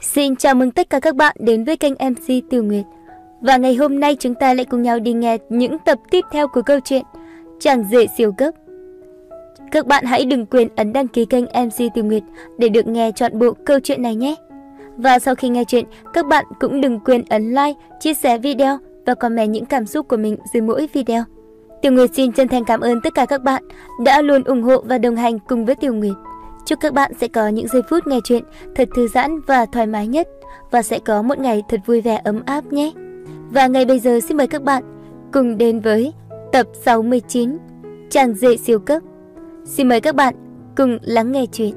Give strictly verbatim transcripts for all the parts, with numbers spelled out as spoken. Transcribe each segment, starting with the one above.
Xin chào mừng tất cả các bạn đến với kênh em xê Tiểu Nguyệt. Và ngày hôm nay chúng ta lại cùng nhau đi nghe những tập tiếp theo của câu chuyện Chàng rể siêu cấp. Các bạn hãy đừng quên ấn đăng ký kênh em xê Tiểu Nguyệt để được nghe trọn bộ câu chuyện này nhé. Và sau khi nghe chuyện, các bạn cũng đừng quên ấn like, chia sẻ video và comment những cảm xúc của mình dưới mỗi video. Tiểu Nguyệt xin chân thành cảm ơn tất cả các bạn đã luôn ủng hộ và đồng hành cùng với Tiểu Nguyệt. Chúc các bạn sẽ có những giây phút nghe chuyện thật thư giãn và thoải mái nhất, và sẽ có một ngày thật vui vẻ ấm áp nhé. Và ngay bây giờ xin mời các bạn cùng đến với tập sáu mươi chín Chàng rể siêu cấp. Xin mời các bạn cùng lắng nghe chuyện.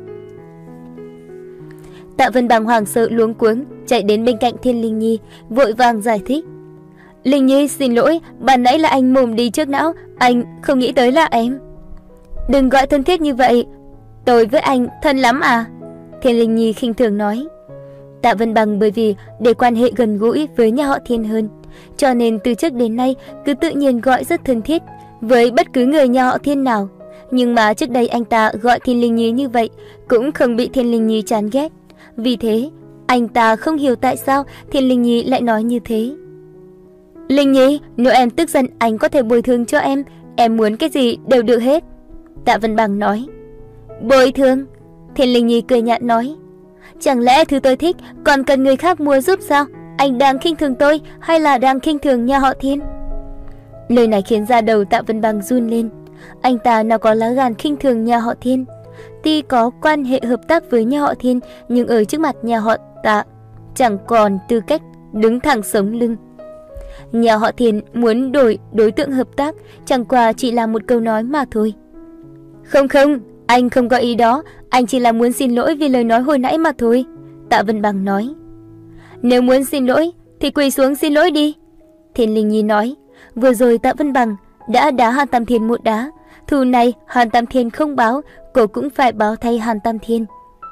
Tạ Vân Bằng hoảng sợ luống cuống chạy đến bên cạnh Thiên Linh Nhi, vội vàng giải thích. Linh Nhi xin lỗi, ban nãy là anh mồm đi trước não, anh không nghĩ tới là em. Đừng gọi thân thiết như vậy, tôi với anh thân lắm à? Thiên Linh Nhi khinh thường nói. Tạ Vân Bằng bởi vì để quan hệ gần gũi với nhà họ Thiên hơn, cho nên từ trước đến nay cứ tự nhiên gọi rất thân thiết với bất cứ người nhà họ Thiên nào. Nhưng mà trước đây anh ta gọi Thiên Linh Nhi như vậy cũng không bị Thiên Linh Nhi chán ghét. Vì thế, anh ta không hiểu tại sao Thiên Linh Nhi lại nói như thế. Linh Nhi, nếu em tức giận anh có thể bồi thường cho em, em muốn cái gì đều được hết. Tạ Vân Bằng nói. Bồi thường? Thiên Linh Nhi cười nhạt nói. Chẳng lẽ thứ tôi thích còn cần người khác mua giúp sao? Anh đang khinh thường tôi hay là đang khinh thường nhà họ Thiên? Lời này khiến da đầu Tạ Vân Bằng run lên. Anh ta nào có lá gan khinh thường nhà họ Thiên. Tuy có quan hệ hợp tác với nhà họ Thiên, nhưng ở trước mặt nhà họ Tạ chẳng còn tư cách đứng thẳng sống lưng. Nhà họ Thiên muốn đổi đối tượng hợp tác chẳng qua chỉ là một câu nói mà thôi. Không không, anh không có ý đó, anh chỉ là muốn xin lỗi vì lời nói hồi nãy mà thôi. Tạ Vân Bằng nói. Nếu muốn xin lỗi thì quỳ xuống xin lỗi đi. Thiên Linh Nhi nói. Vừa rồi Tạ Vân Bằng đã đá Hàn Tam Thiên một đá, thù này Hàn Tam Thiên không báo, cô cũng phải báo thay Hàn Tam Thiên.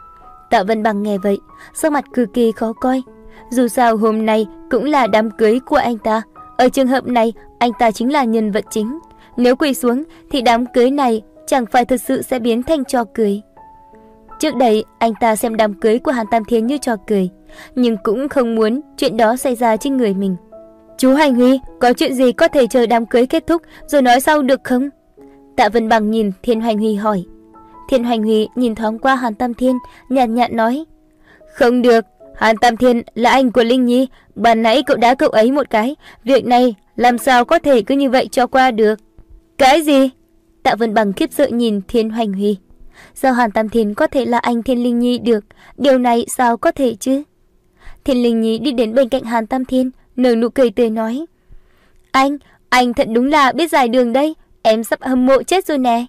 Tạ Vân Bằng nghe vậy, sắc mặt cực kỳ khó coi. Dù sao hôm nay cũng là đám cưới của anh ta, ở trường hợp này anh ta chính là nhân vật chính. Nếu quỳ xuống thì đám cưới này chẳng phải thật sự sẽ biến thành trò cười. Trước đây anh ta xem đám cưới của Hàn Tam Thiên như trò cười, nhưng cũng không muốn chuyện đó xảy ra trên người mình. Chú Hành Huy, có chuyện gì có thể chờ đám cưới kết thúc rồi nói sau được không? Tạ Vân Bằng nhìn Thiên Hoành Huy hỏi. Thiên Hoành Huy nhìn thoáng qua Hàn Tam Thiên, nhàn nhạt nói. Không được, Hàn Tam Thiên là anh của Linh Nhi, ban nãy cậu đá cậu ấy một cái, việc này làm sao có thể cứ như vậy cho qua được. Cái gì? Tạ Vân Bằng khiếp sợ nhìn Thiên Hoành Huy. Sao Hàn Tam Thiên có thể là anh Thiên Linh Nhi được? Điều này sao có thể chứ? Thiên Linh Nhi đi đến bên cạnh Hàn Tam Thiên, nở nụ cười tươi nói. Anh, anh thật đúng là biết giải đường đây, em sắp hâm mộ chết rồi nè.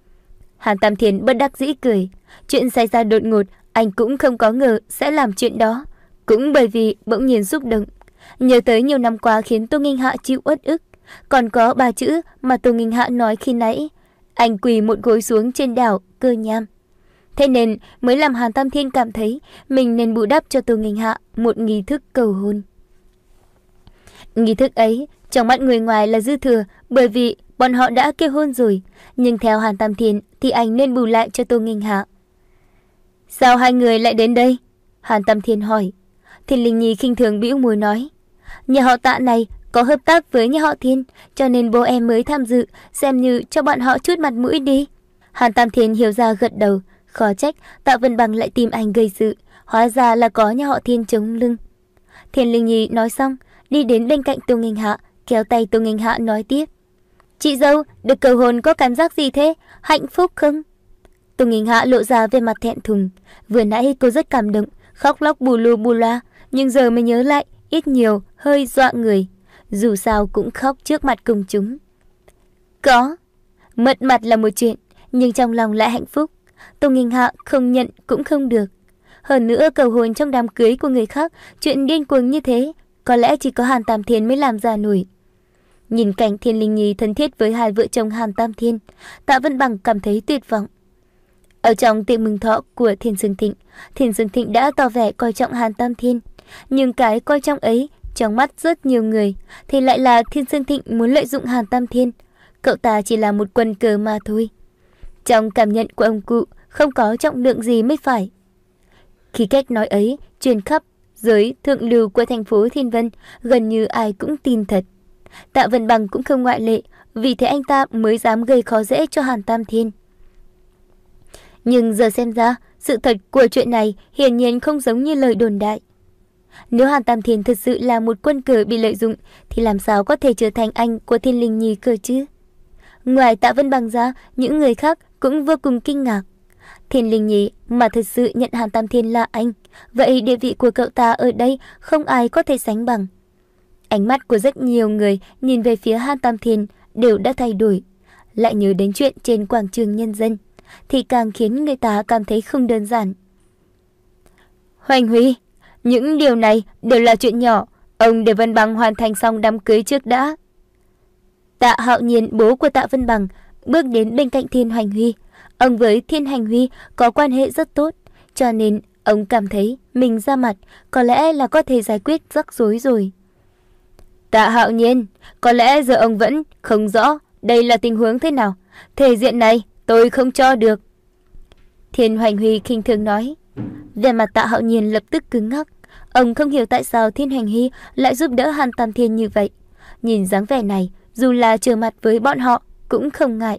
Hàn Tam Thiên bất đắc dĩ cười. Chuyện xảy ra đột ngột, anh cũng không có ngờ sẽ làm chuyện đó. Cũng bởi vì bỗng nhiên xúc động, nhớ tới nhiều năm qua khiến Tô Nghinh Hạ chịu uất ức. Còn có ba chữ mà Tô Nghinh Hạ nói khi nãy. Anh quỳ một gối xuống trên đảo Cơ Nham. Thế nên mới làm Hàn Tam Thiên cảm thấy mình nên bù đắp cho Tô Nghinh Hạ một nghi thức cầu hôn. Nghi thức ấy trong mắt người ngoài là dư thừa, bởi vì bọn họ đã kết hôn rồi. Nhưng theo Hàn Tam Thiên thì anh nên bù lại cho Tô Nghinh Hạ. Sao hai người lại đến đây? Hàn Tam Thiên hỏi. Thiên Linh Nhi khinh thường bĩu môi nói. Nhà họ Tạ này có hợp tác với nhà họ Thiên, cho nên bố em mới tham dự, xem như cho bọn họ chút mặt mũi đi. Hàn Tam Thiên hiểu ra gật đầu. Khó trách Tạ Vân Bằng lại tìm anh gây sự, hóa ra là có nhà họ Thiên chống lưng. Thiên Linh Nhi nói xong, đi đến bên cạnh Tô Nghinh Hạ, kéo tay Tô Nghinh Hạ nói tiếp. Chị dâu, được cầu hôn có cảm giác gì thế? Hạnh phúc không? Tô Nghinh Hạ lộ ra về mặt thẹn thùng. Vừa nãy cô rất cảm động, khóc lóc bù lu bù loa, nhưng giờ mới nhớ lại, ít nhiều hơi dọa người. Dù sao cũng khóc trước mặt công chúng. Có, mất mặt là một chuyện, nhưng trong lòng lại hạnh phúc. Tô Nghinh Hạ không nhận cũng không được. Hơn nữa cầu hôn trong đám cưới của người khác, chuyện điên cuồng như thế, có lẽ chỉ có Hàn Tam Thiên mới làm ra nổi. Nhìn cảnh Thiên Linh Nhi thân thiết với hai vợ chồng Hàn Tam Thiên, Tạ Vân Bằng cảm thấy tuyệt vọng. Ở trong tiệc mừng thọ của Thiên Dương Thịnh, Thiên Dương Thịnh đã tỏ vẻ coi trọng Hàn Tam Thiên. Nhưng cái coi trọng ấy, trong mắt rất nhiều người, thì lại là Thiên Dương Thịnh muốn lợi dụng Hàn Tam Thiên. Cậu ta chỉ là một quân cờ mà thôi. Trong cảm nhận của ông cụ, không có trọng lượng gì mới phải. Khi cách nói ấy truyền khắp giới thượng lưu của thành phố Thiên Vân, gần như ai cũng tin thật. Tạ Vân Bằng cũng không ngoại lệ, vì thế anh ta mới dám gây khó dễ cho Hàn Tam Thiên. Nhưng giờ xem ra, sự thật của chuyện này hiển nhiên không giống như lời đồn đại. Nếu Hàn Tam Thiên thật sự là một quân cờ bị lợi dụng, thì làm sao có thể trở thành anh của Thiên Linh Nhi cơ chứ? Ngoài Tạ Vân Bằng ra, những người khác cũng vô cùng kinh ngạc. Thiên Linh Nhi mà thật sự nhận Hàn Tam Thiên là anh, vậy địa vị của cậu ta ở đây không ai có thể sánh bằng. Ánh mắt của rất nhiều người nhìn về phía Hàn Tam Thiên đều đã thay đổi. Lại nhớ đến chuyện trên quảng trường nhân dân, thì càng khiến người ta cảm thấy không đơn giản. Hoành Huy, những điều này đều là chuyện nhỏ, ông để Vân Bằng hoàn thành xong đám cưới trước đã. Tạ Hạo Nhiên, bố của Tạ Vân Bằng, bước đến bên cạnh Thiên Hoành Huy. Ông với Thiên Hành Huy có quan hệ rất tốt, cho nên ông cảm thấy mình ra mặt có lẽ là có thể giải quyết rắc rối rồi. Tạ Hạo Nhiên, có lẽ giờ ông vẫn không rõ đây là tình huống thế nào. Thể diện này tôi không cho được. Thiên Hoành Huy khinh thường nói. Vẻ mặt Tạ Hạo Nhiên lập tức cứng ngắc. Ông không hiểu tại sao Thiên Hoành Huy lại giúp đỡ Hàn Tam Thiên như vậy. Nhìn dáng vẻ này, dù là trở mặt với bọn họ cũng không ngại.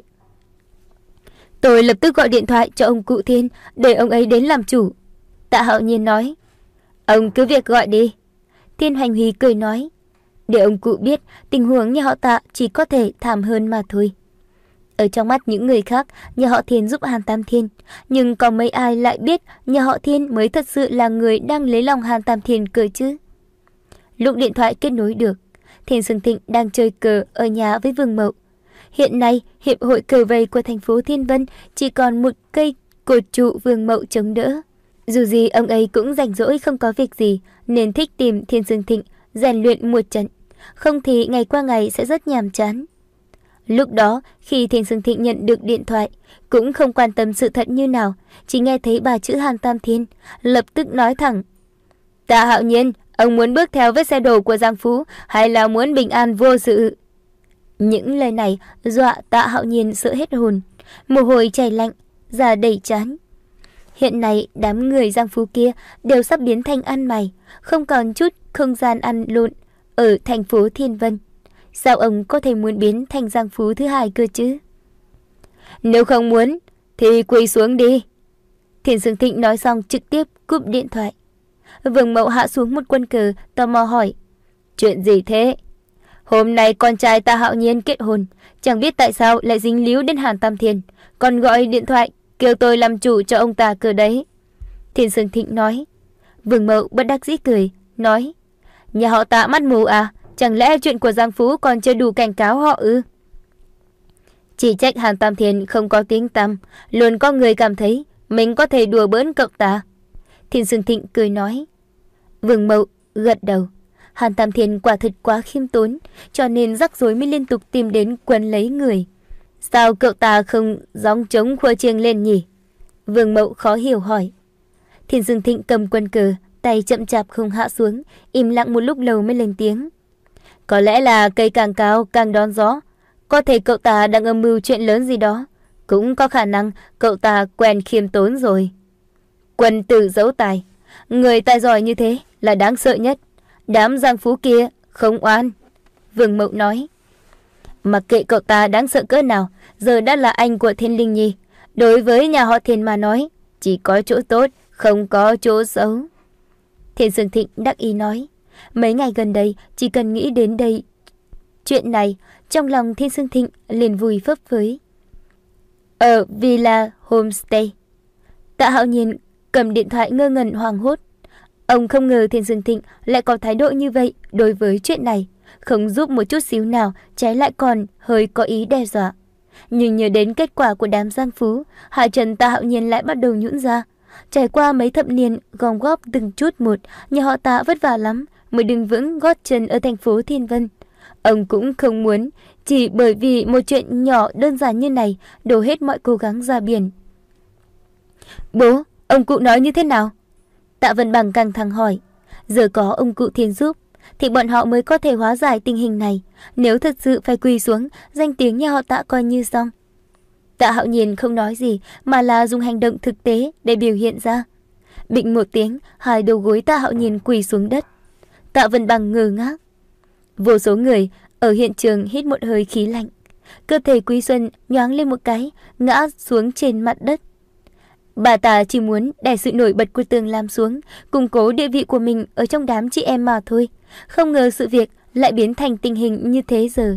Tôi lập tức gọi điện thoại cho ông cụ Thiên để ông ấy đến làm chủ. Tạ Hạo Nhiên nói. Ông cứ việc gọi đi. Thiên Hoành Huy cười nói. Để ông cụ biết tình huống nhà họ Tạ chỉ có thể thảm hơn mà thôi. Ở trong mắt những người khác, nhà họ Thiên giúp Hàn Tam Thiên, nhưng có mấy ai lại biết nhà họ Thiên mới thật sự là người đang lấy lòng Hàn Tam Thiên cơ chứ. Lúc điện thoại kết nối được, Thiên Sương Thịnh đang chơi cờ ở nhà với Vương Mậu. Hiện nay, hiệp hội cờ vây của thành phố Thiên Vân chỉ còn một cây cột trụ Vương Mậu chống đỡ. Dù gì ông ấy cũng rảnh rỗi không có việc gì, nên thích tìm Thiên Sương Thịnh rèn luyện một trận, không thì ngày qua ngày sẽ rất nhàm chán. Lúc đó, khi Thiên Sương Thịnh nhận được điện thoại, cũng không quan tâm sự thật như nào, chỉ nghe thấy bà chữ Hàn Tam Thiên, lập tức nói thẳng. Tạ Hạo Nhiên, ông muốn bước theo vết xe đổ của Giang Phú, hay là muốn bình an vô sự? Những lời này dọa Tạ Hạo Nhiên sợ hết hồn, mồ hôi chảy lạnh, da đầy chán. Hiện nay đám người Giang Phú kia đều sắp biến thành ăn mày, không còn chút không gian ăn lộn ở thành phố Thiên Vân. Sao ông có thể muốn biến thành Giang Phú thứ hai cơ chứ? Nếu không muốn thì quỳ xuống đi. Thiên Sương Thịnh nói xong trực tiếp cúp điện thoại. Vương Mậu hạ xuống một quân cờ, tò mò hỏi. Chuyện gì thế? Hôm nay con trai Tạ Hạo Nhiên kết hôn, chẳng biết tại sao lại dính líu đến Hàn Tam Thiên, còn gọi điện thoại kêu tôi làm chủ cho ông ta cơ đấy. Thiên Sương Thịnh nói. Vương Mậu bất đắc dĩ cười, nói. Nhà họ Tạ mắt mù à? Chẳng lẽ chuyện của Giang Phú còn chưa đủ cảnh cáo họ ư? Chỉ trách Hàn Tam Thiên không có tiếng tăm, luôn có người cảm thấy mình có thể đùa bỡn cậu ta. Thiên Sương Thịnh cười nói. Vương Mậu gật đầu. Hàn Tam Thiên quả thật quá khiêm tốn, cho nên rắc rối mới liên tục tìm đến quấn lấy người. Sao cậu ta không gióng trống khua chiêng lên nhỉ? Vương Mậu khó hiểu hỏi. Thiên Sương Thịnh cầm quân cờ, tay chậm chạp không hạ xuống, im lặng một lúc lâu mới lên tiếng. Có lẽ là cây càng cao càng đón gió. Có thể cậu ta đang âm mưu chuyện lớn gì đó. Cũng có khả năng cậu ta quen khiêm tốn rồi. Quân tử giấu tài. Người tài giỏi như thế là đáng sợ nhất. Đám Giang Phú kia không oan. Vương Mậu nói. Mặc kệ cậu ta đáng sợ cỡ nào, giờ đã là anh của Thiên Linh Nhi. Đối với nhà họ Thiên mà nói, chỉ có chỗ tốt, không có chỗ xấu. Thiên Sương Thịnh đắc ý nói. Mấy ngày gần đây, chỉ cần nghĩ đến đây chuyện này, trong lòng Thiên Sương Thịnh liền vui phấp phới. Ở Villa Homestay, Tạ Hạo Nhiên cầm điện thoại ngơ ngẩn hoảng hốt. Ông không ngờ Thiên Sương Thịnh lại có thái độ như vậy đối với chuyện này, không giúp một chút xíu nào, trái lại còn hơi có ý đe dọa. Nhưng nhớ đến kết quả của đám Giang Phú, hai chân Tạ Hạo Nhiên lại bắt đầu nhũn ra. Trải qua mấy thập niên gom góp từng chút một, nhà họ Tạ vất vả lắm mới đứng vững gót chân ở thành phố Thiên Vân. Ông cũng không muốn chỉ bởi vì một chuyện nhỏ đơn giản như này đổ hết mọi cố gắng ra biển. Bố, ông cụ nói như thế nào? Tạ Vân Bằng căng thẳng hỏi. Giờ có ông cụ Thiên giúp thì bọn họ mới có thể hóa giải tình hình này. Nếu thật sự phải quỳ xuống, danh tiếng nhà họ Tạ coi như xong. Tạ Hạo Nhiên không nói gì mà là dùng hành động thực tế để biểu hiện ra. Bịch một tiếng, hai đầu gối Tạ Hạo Nhiên quỳ xuống đất. Tạ Vân Bằng ngơ ngác. Vô số người ở hiện trường hít một hơi khí lạnh. Cơ thể Quý Xuân nhoáng lên một cái, ngã xuống trên mặt đất. Bà ta chỉ muốn đè sự nổi bật của Tường Lam xuống, củng cố địa vị của mình ở trong đám chị em mà thôi. Không ngờ sự việc lại biến thành tình hình như thế giờ.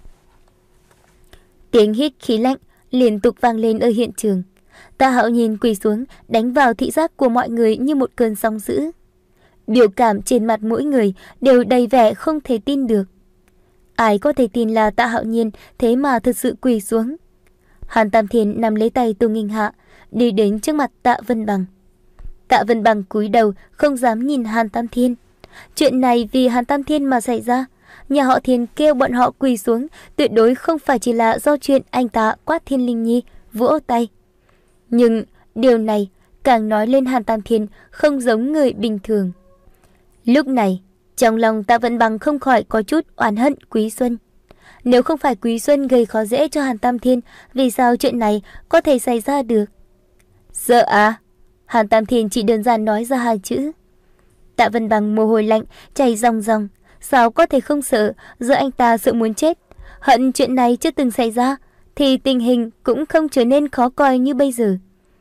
Tiếng hít khí lạnh liên tục vang lên ở hiện trường. Tạ Hạo Nhiên quỳ xuống, đánh vào thị giác của mọi người như một cơn sóng dữ. Biểu cảm trên mặt mỗi người đều đầy vẻ không thể tin được. Ai có thể tin là Tạ Hạo Nhiên thế mà thật sự quỳ xuống. Hàn Tam Thiên nắm lấy tay Tô Nghinh Hạ, đi đến trước mặt Tạ Vân Bằng. Tạ Vân Bằng cúi đầu, không dám nhìn Hàn Tam Thiên. Chuyện này vì Hàn Tam Thiên mà xảy ra. Nhà họ Thiên kêu bọn họ quỳ xuống, tuyệt đối không phải chỉ là do chuyện anh ta quát Thiên Linh Nhi vỗ tay. Nhưng điều này càng nói lên Hàn Tam Thiên không giống người bình thường. Lúc này, trong lòng Tạ Vân Bằng không khỏi có chút oán hận Quý Xuân. Nếu không phải Quý Xuân gây khó dễ cho Hàn Tam Thiên, vì sao chuyện này có thể xảy ra được? Sợ à? Hàn Tam Thiên chỉ đơn giản nói ra hai chữ. Tạ Vân Bằng mồ hôi lạnh chảy ròng ròng. Sao có thể không sợ? Giờ anh ta sợ muốn chết. Hận chuyện này chưa từng xảy ra, thì tình hình cũng không trở nên khó coi như bây giờ.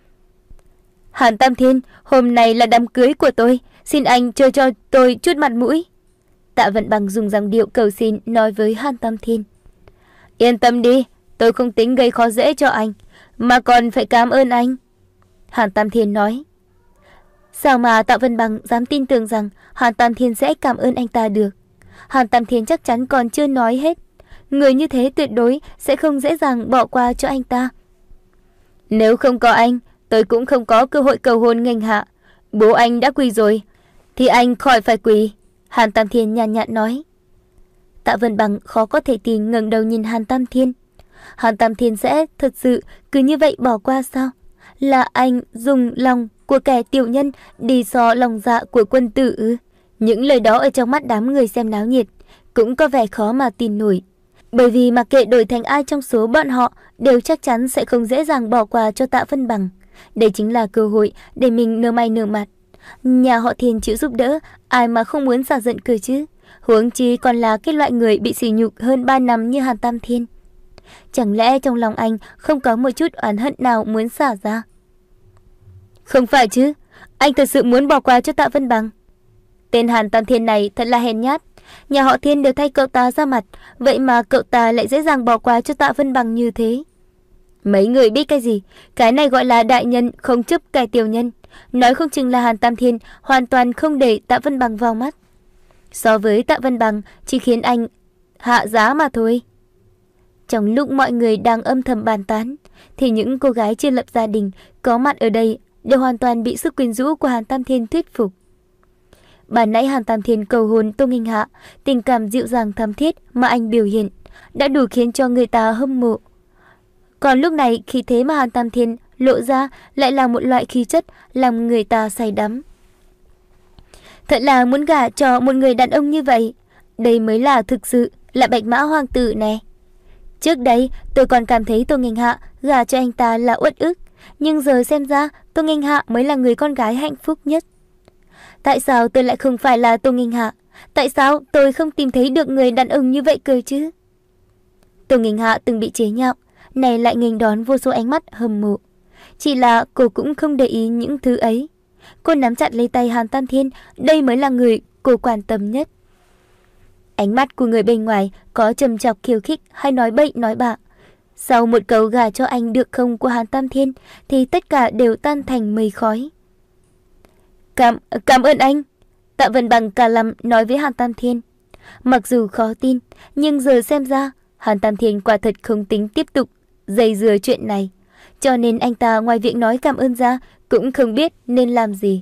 Hàn Tam Thiên, hôm nay là đám cưới của tôi, xin anh cho cho tôi chút mặt mũi. Tạ Vân Bằng dùng giọng điệu cầu xin nói với Hàn Tam Thiên. Yên tâm đi, tôi không tính gây khó dễ cho anh, mà còn phải cảm ơn anh. Hàn Tam Thiên nói. Sao mà Tạ Vân Bằng dám tin tưởng rằng Hàn Tam Thiên sẽ cảm ơn anh ta được? Hàn Tam Thiên chắc chắn còn chưa nói hết. Người như thế tuyệt đối sẽ không dễ dàng bỏ qua cho anh ta. Nếu không có anh, tôi cũng không có cơ hội cầu hôn Nghênh Hạ. Bố anh đã quỳ rồi, thì anh khỏi phải quỳ. Hàn Tam Thiên nhàn nhạt nói. Tạ Vân Bằng khó có thể tin ngẩng đầu nhìn Hàn Tam Thiên. Hàn Tam Thiên sẽ thật sự cứ như vậy bỏ qua sao? Là anh dùng lòng của kẻ tiểu nhân đi so lòng dạ của quân tử ư? Những lời đó ở trong mắt đám người xem náo nhiệt cũng có vẻ khó mà tin nổi. Bởi vì mặc kệ đổi thành ai trong số bọn họ đều chắc chắn sẽ không dễ dàng bỏ qua cho Tạ Vân Bằng. Đây chính là cơ hội để mình nở mày nở mặt. Nhà họ Thiên chịu giúp đỡ, ai mà không muốn xả giận cơ chứ? Huống chi còn là cái loại người bị sỉ nhục hơn ba năm như Hàn Tam Thiên. Chẳng lẽ trong lòng anh không có một chút oán hận nào muốn xả ra? Không phải chứ, anh thật sự muốn bỏ qua cho Tạ Vân Bằng. Tên Hàn Tam Thiên này thật là hèn nhát. Nhà họ Thiên đều thay cậu ta ra mặt, vậy mà cậu ta lại dễ dàng bỏ qua cho Tạ Vân Bằng như thế. Mấy người biết cái gì? Cái này gọi là đại nhân không chấp kẻ tiểu nhân. Nói không chừng là Hàn Tam Thiên hoàn toàn không để Tạ Vân Bằng vào mắt. So với Tạ Vân Bằng chỉ khiến anh hạ giá mà thôi. Trong lúc mọi người đang âm thầm bàn tán, thì những cô gái chưa lập gia đình có mặt ở đây đều hoàn toàn bị sức quyến rũ của Hàn Tam Thiên thuyết phục. Bản nãy Hàn Tam Thiên cầu hôn Tô Nghinh Hạ, tình cảm dịu dàng thắm thiết mà anh biểu hiện đã đủ khiến cho người ta hâm mộ. Còn lúc này khí thế mà Hàn Tam Thiên lộ ra lại là một loại khí chất làm người ta say đắm. Thật là muốn gả cho một người đàn ông như vậy. Đây mới là thực sự là bạch mã hoàng tử nè. Trước đây tôi còn cảm thấy Tô Nghinh Hạ gả cho anh ta là uất ức, nhưng giờ xem ra Tô Nghinh Hạ mới là người con gái hạnh phúc nhất. Tại sao tôi lại không phải là Tô Nghinh Hạ? Tại sao tôi không tìm thấy được người đàn ông như vậy cơ chứ? Tô Nghinh Hạ từng bị chế nhạo, này lại nghênh đón vô số ánh mắt hâm mộ. Chỉ là cô cũng không để ý những thứ ấy. Cô nắm chặt lấy tay Hàn Tam Thiên, đây mới là người cô quan tâm nhất. Ánh mắt của người bên ngoài có trầm chọc khiêu khích hay nói bậy nói bạ. Sau một câu gả cho anh được không của Hàn Tam Thiên thì tất cả đều tan thành mây khói. Cảm, cảm ơn anh. Tạ Vân Bằng cả lăm nói với Hàn Tam Thiên. Mặc dù khó tin, nhưng giờ xem ra Hàn Tam Thiên quả thật không tính tiếp tục dây dưa chuyện này. Cho nên anh ta ngoài việc nói cảm ơn ra cũng không biết nên làm gì.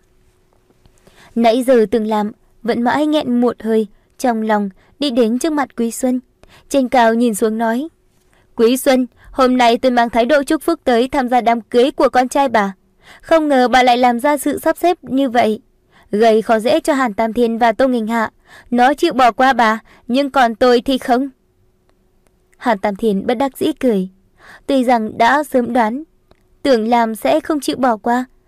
Nãy giờ từng làm vẫn mãi nghẹn một hơi trong lòng, đi đến trước mặt Quý Xuân. Trên cao nhìn xuống nói: Quý Xuân, hôm nay tôi mang thái độ chúc phúc tới tham gia đám cưới của con trai bà. Không ngờ bà lại làm ra sự sắp xếp như vậy, gây khó dễ cho Hàn Tam Thiên và Tô Nghinh Hạ. Nó chịu bỏ qua bà, nhưng còn tôi thì không. Hàn Tam Thiên bất đắc dĩ cười. Tuy rằng đã sớm đoán Tưởng Lam sẽ không chịu bỏ qua,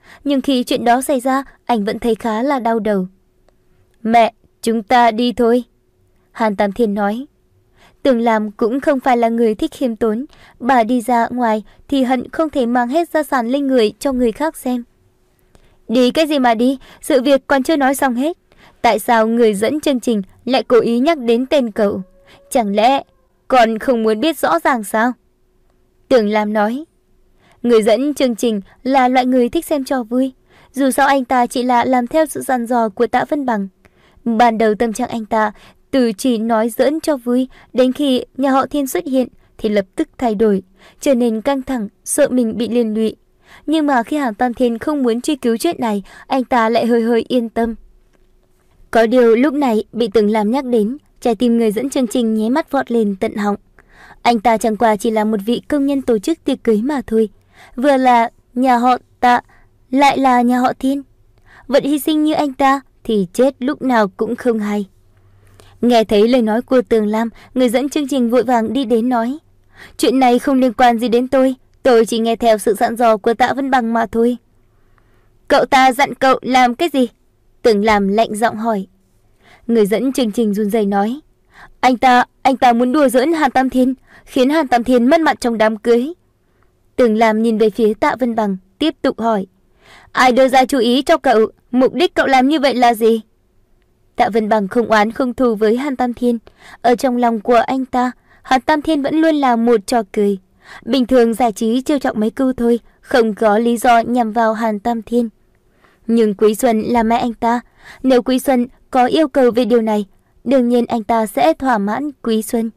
Nhưng khi chuyện đó xảy ra, anh vẫn thấy khá là đau đầu. Mẹ, chúng ta đi thôi, Hàn Tam Thiên nói. Tưởng Lam cũng không phải là người thích khiêm tốn, bà đi ra ngoài thì hận không thể mang hết gia sản lên người cho người khác xem. Đi cái gì mà đi, sự việc còn chưa nói xong hết. Tại sao người dẫn chương trình lại cố ý nhắc đến tên cậu? Chẳng lẽ còn không muốn biết rõ ràng sao? Tưởng Lam nói. Người dẫn chương trình là loại người thích xem trò vui. Dù sao anh ta chỉ là làm theo sự dặn dò của Tạ Vân Bằng. Ban đầu tâm trạng anh ta từ chỉ nói giỡn cho vui, đến khi nhà họ Thiên xuất hiện thì lập tức thay đổi, trở nên căng thẳng, sợ mình bị liên lụy. Nhưng mà khi Hàn Tam Thiên không muốn truy cứu chuyện này, anh ta lại hơi hơi yên tâm. Có điều lúc này bị Tưởng Lam nhắc đến, trái tim người dẫn chương trình nháy mắt vọt lên tận họng. Anh ta chẳng qua chỉ là một vị công nhân tổ chức tiệc cưới mà thôi. Vừa là nhà họ Tạ, lại là nhà họ Thiên. Vật hy sinh như anh ta thì chết lúc nào cũng không hay. Nghe thấy lời nói của Tưởng Lam, người dẫn chương trình vội vàng đi đến nói. Chuyện này không liên quan gì đến tôi, tôi chỉ nghe theo sự dặn dò của Tạ Vân Bằng mà thôi. Cậu ta dặn cậu làm cái gì? Tưởng Lam lạnh giọng hỏi. Người dẫn chương trình run rẩy nói. Anh ta, anh ta muốn đùa giỡn Hàn Tam Thiên, khiến Hàn Tam Thiên mất mặt trong đám cưới. Tưởng Lam nhìn về phía Tạ Vân Bằng, tiếp tục hỏi. Ai đưa ra chú ý cho cậu, mục đích cậu làm như vậy là gì? Tạ Vân Bằng không oán không thù với Hàn Tam Thiên. Ở trong lòng của anh ta, Hàn Tam Thiên vẫn luôn là một trò cười. Bình thường giải trí trêu chọc mấy câu thôi, không có lý do nhằm vào Hàn Tam Thiên. Nhưng Quý Xuân là mẹ anh ta. Nếu Quý Xuân có yêu cầu về điều này, đương nhiên anh ta sẽ thỏa mãn Quý Xuân.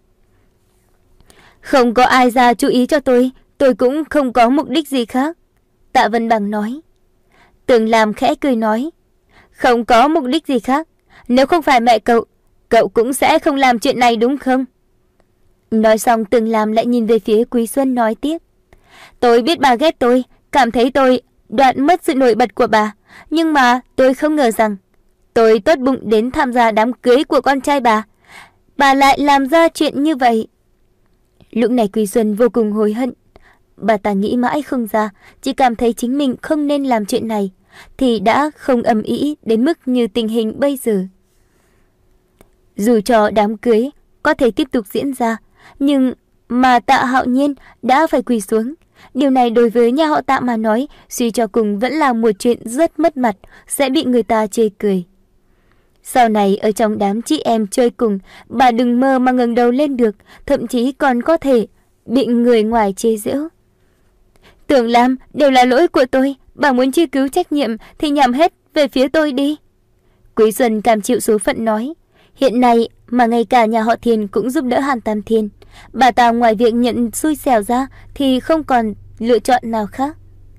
Không có ai ra chú ý cho tôi, tôi cũng không có mục đích gì khác, Tạ Vân Bằng nói. Tưởng Lam khẽ cười nói. Không có mục đích gì khác. Nếu không phải mẹ cậu, cậu cũng sẽ không làm chuyện này đúng không? Nói xong Tưởng Lam lại nhìn về phía Quý Xuân nói tiếp. Tôi biết bà ghét tôi, cảm thấy tôi đoạn mất sự nổi bật của bà. Nhưng mà tôi không ngờ rằng tôi tốt bụng đến tham gia đám cưới của con trai bà. Bà lại làm ra chuyện như vậy. Lúc này Quý Xuân vô cùng hối hận. Bà ta nghĩ mãi không ra, chỉ cảm thấy chính mình không nên làm chuyện này, thì đã không ầm ĩ đến mức như tình hình bây giờ. Dù cho đám cưới có thể tiếp tục diễn ra, nhưng mà Tạ Hạo Nhiên đã phải quỳ xuống. Điều này đối với nhà họ Tạ mà nói, suy cho cùng vẫn là một chuyện rất mất mặt, sẽ bị người ta chê cười. Sau này ở trong đám chị em chơi cùng, bà đừng mơ mà ngẩng đầu lên được, thậm chí còn có thể bị người ngoài chê giễu. Tưởng Lam, đều là lỗi của tôi, bà muốn truy cứu trách nhiệm thì nhằm hết về phía tôi đi. Quý Xuân cam chịu số phận nói. Hiện nay mà ngay cả nhà họ Thiên cũng giúp đỡ Hàn Tam Thiên. Bà ta ngoài việc nhận xui xẻo ra thì không còn lựa chọn nào khác.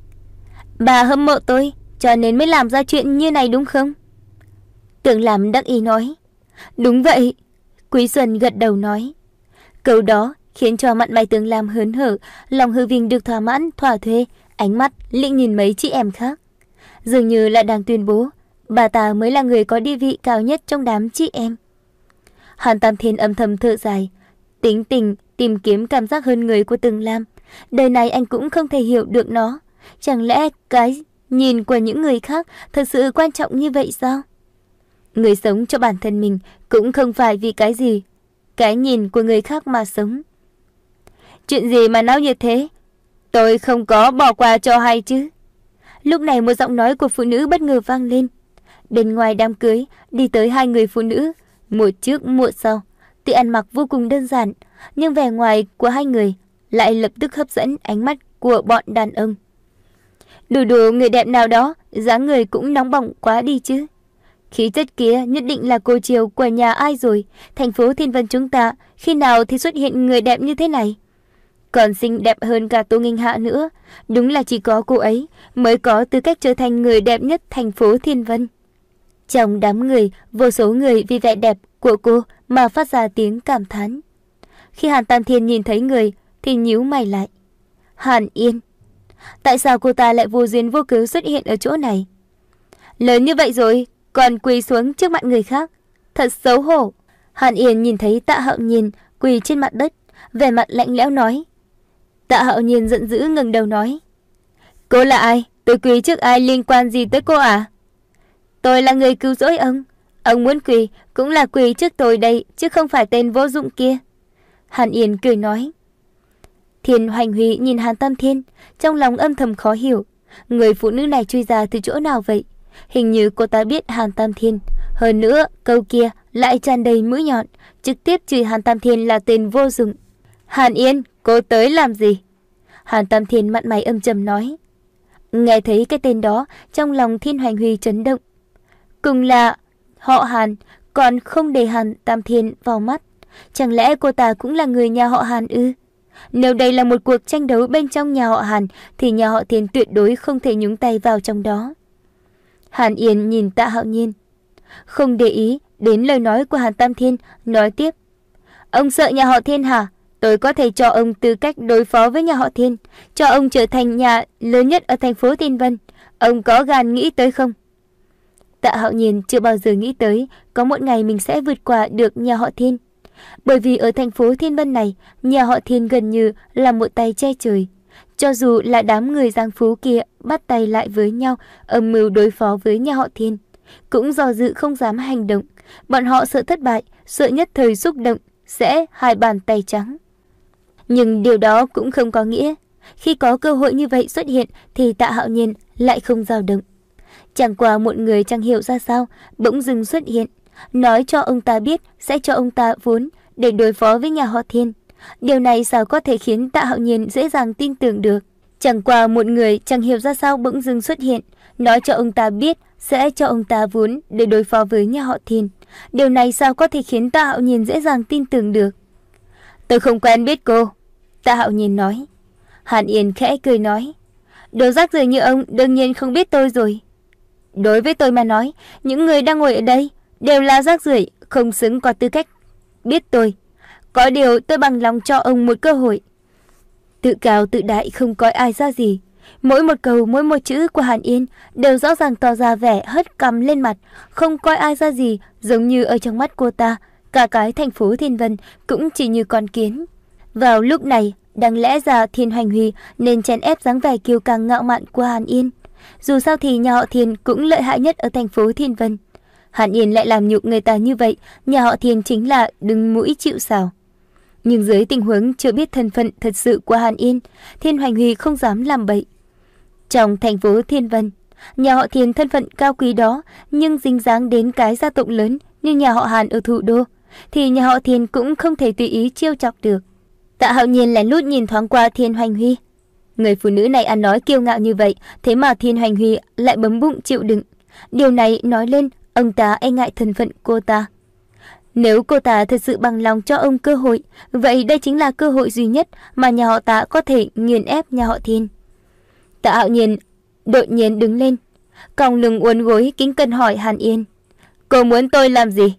Bà hâm mộ tôi, cho nên mới làm ra chuyện như này đúng không? Tưởng Lam đắc ý nói. Đúng vậy, Quý Xuân gật đầu nói. Câu đó khiến cho mặt mày Tưởng Lam hớn hở, lòng hư vinh được thỏa mãn thỏa thuê, ánh mắt lịnh nhìn mấy chị em khác. Dường như là đang tuyên bố bà ta mới là người có địa vị cao nhất trong đám chị em. Hàn Tam Thiên âm thầm thở dài, tính tình tìm kiếm cảm giác hơn người của Tưởng Lam. Đời này anh cũng không thể hiểu được nó. Chẳng lẽ cái nhìn của những người khác thật sự quan trọng như vậy sao? Người sống cho bản thân mình cũng không phải vì cái gì cái nhìn của người khác mà sống. Chuyện gì mà náo nhiệt thế? Tôi không có bỏ qua cho hay chứ? Lúc này một giọng nói của phụ nữ bất ngờ vang lên. Bên ngoài đám cưới đi tới hai người phụ nữ, một trước một sau. Tuy ăn mặc vô cùng đơn giản, nhưng vẻ ngoài của hai người lại lập tức hấp dẫn ánh mắt của bọn đàn ông. Đủ đủ người đẹp nào đó, dáng người cũng nóng bỏng quá đi chứ. Khí chất kia nhất định là cô chiều của nhà ai rồi. Thành phố Thiên Vân chúng ta khi nào thì xuất hiện người đẹp như thế này? Còn xinh đẹp hơn cả Tô Nghinh Hạ nữa. Đúng là chỉ có cô ấy mới có tư cách trở thành người đẹp nhất thành phố Thiên Vân. Trong đám người, vô số người vì vẻ đẹp của cô mà phát ra tiếng cảm thán. Khi Hàn Tam Thiên nhìn thấy người thì nhíu mày lại. Hàn Yên, tại sao cô ta lại vô duyên vô cớ xuất hiện ở chỗ này? Lớn như vậy rồi còn quỳ xuống trước mặt người khác, thật xấu hổ. Hàn Yên nhìn thấy Tạ Hạo Nhiên quỳ trên mặt đất, vẻ mặt lạnh lẽo nói. Tạ Hạo Nhiên giận dữ ngẩng đầu nói. Cô là ai? Tôi quỳ trước ai liên quan gì tới cô à? Tôi là người cứu rỗi ông. Ông muốn quỳ cũng là quỳ trước tôi đây, chứ không phải tên vô dụng kia. Hàn Yên cười nói. Thiên Hoành Huy nhìn Hàn Tam Thiên, trong lòng âm thầm khó hiểu. Người phụ nữ này chui ra từ chỗ nào vậy? Hình như cô ta biết Hàn Tam Thiên. Hơn nữa, câu kia lại tràn đầy mũi nhọn, trực tiếp chửi Hàn Tam Thiên là tên vô dụng. Hàn Yên, cô tới làm gì? Hàn Tam Thiên mặt mày âm trầm nói. Nghe thấy cái tên đó, trong lòng Thiên Hoành Huy chấn động. Cùng là họ Hàn, còn không để Hàn Tam Thiên vào mắt. Chẳng lẽ cô ta cũng là người nhà họ Hàn ư? Nếu đây là một cuộc tranh đấu bên trong nhà họ Hàn, thì nhà họ Thiên tuyệt đối không thể nhúng tay vào trong đó. Hàn Yên nhìn Tạ Hạo Nhiên, không để ý đến lời nói của Hàn Tam Thiên, nói tiếp. Ông sợ nhà họ Thiên hả? Tôi có thể cho ông tư cách đối phó với nhà họ Thiên, cho ông trở thành nhà lớn nhất ở thành phố Thiên Vân. Ông có gan nghĩ tới không? Tạ Hạo Nhiên chưa bao giờ nghĩ tới có một ngày mình sẽ vượt qua được nhà họ Thiên. Bởi vì ở thành phố Thiên Vân này, nhà họ Thiên gần như là một tay che trời. Cho dù là đám người giang phú kia bắt tay lại với nhau âm mưu đối phó với nhà họ Thiên, cũng do dự không dám hành động. Bọn họ sợ thất bại, sợ nhất thời xúc động sẽ hai bàn tay trắng. Nhưng điều đó cũng không có nghĩa khi có cơ hội như vậy xuất hiện thì Tạ Hạo Nhiên lại không dao động. Chẳng qua một người chẳng hiểu ra sao bỗng dưng xuất hiện, nói cho ông ta biết sẽ cho ông ta vốn để đối phó với nhà họ Thiên. Điều này sao có thể khiến Tạ Hạo Nhiên dễ dàng tin tưởng được? Chẳng qua một người chẳng hiểu ra sao bỗng dưng xuất hiện, nói cho ông ta biết sẽ cho ông ta vốn để đối phó với nhà họ Thiên. Điều này sao có thể khiến Tạ Hạo Nhiên dễ dàng tin tưởng được? Tôi không quen biết cô, Tạ Hạo Nhiên nói. Hàn Yên khẽ cười nói. Đồ rác rưởi như ông đương nhiên không biết tôi rồi. Đối với tôi mà nói, những người đang ngồi ở đây đều là rác rưởi, không xứng có tư cách biết tôi. Có điều tôi bằng lòng cho ông một cơ hội. Tự cao tự đại không coi ai ra gì. Mỗi một câu, mỗi một chữ của Hàn Yên đều rõ ràng tỏ ra vẻ hất cằm lên mặt, không coi ai ra gì, giống như ở trong mắt cô ta, cả cái thành phố Thiên Vân cũng chỉ như con kiến. Vào lúc này, đáng lẽ ra Thiên Hoành Huy nên chèn ép dáng vẻ kiêu căng ngạo mạn của Hàn Yên. Dù sao thì nhà họ Thiên cũng lợi hại nhất ở thành phố Thiên Vân. Hàn Yên lại làm nhục người ta như vậy, nhà họ Thiên chính là đứng mũi chịu sào. Nhưng dưới tình huống chưa biết thân phận thật sự của Hàn Yên, Thiên Hoành Huy không dám làm bậy. Trong thành phố Thiên Vân, nhà họ Thiên thân phận cao quý đó, nhưng dính dáng đến cái gia tộc lớn như nhà họ Hàn ở thủ đô, thì nhà họ Thiên cũng không thể tùy ý trêu chọc được. Tạ Hạo Nhiên lén lút nhìn thoáng qua Thiên Hoành Huy. Người phụ nữ này ăn nói kiêu ngạo như vậy, thế mà Thiên Hoành Huy lại bấm bụng chịu đựng. Điều này nói lên ông ta e ngại thân phận cô ta. Nếu cô ta thật sự bằng lòng cho ông cơ hội, vậy đây chính là cơ hội duy nhất mà nhà họ Tạ có thể nghiền ép nhà họ Thiên. Tạ Hạo Nhiên đột nhiên đứng lên, còng lưng uốn gối kính cẩn hỏi Hàn Yên. Cô muốn tôi làm gì?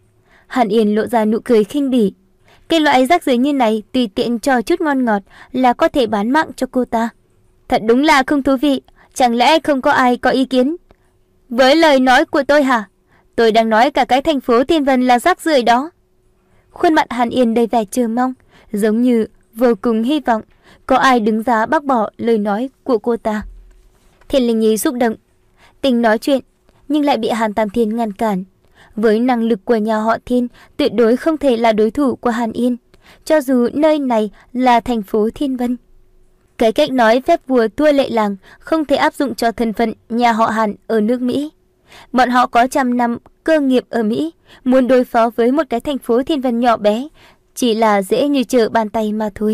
Hàn Yên lộ ra nụ cười khinh bỉ. Cái loại rác rưởi như này tùy tiện cho chút ngon ngọt là có thể bán mạng cho cô ta. Thật đúng là không thú vị, chẳng lẽ không có ai có ý kiến với lời nói của tôi hả? Tôi đang nói cả cái thành phố Thiên Vân là rác rưởi đó. Khuôn mặt Hàn Yên đầy vẻ chờ mong, giống như vô cùng hy vọng có ai đứng ra bác bỏ lời nói của cô ta. Thiên Linh Nhi xúc động, tính nói chuyện, nhưng lại bị Hàn Tam Thiên ngăn cản. Với năng lực của nhà họ Thiên, tuyệt đối không thể là đối thủ của Hàn Yên, cho dù nơi này là thành phố Thiên Vân. Cái cách nói phép vua thua lệ làng không thể áp dụng cho thân phận nhà họ Hàn ở nước Mỹ. Bọn họ có trăm năm cơ nghiệp ở Mỹ, muốn đối phó với một cái thành phố Thiên Vân nhỏ bé, chỉ là dễ như trở bàn tay mà thôi.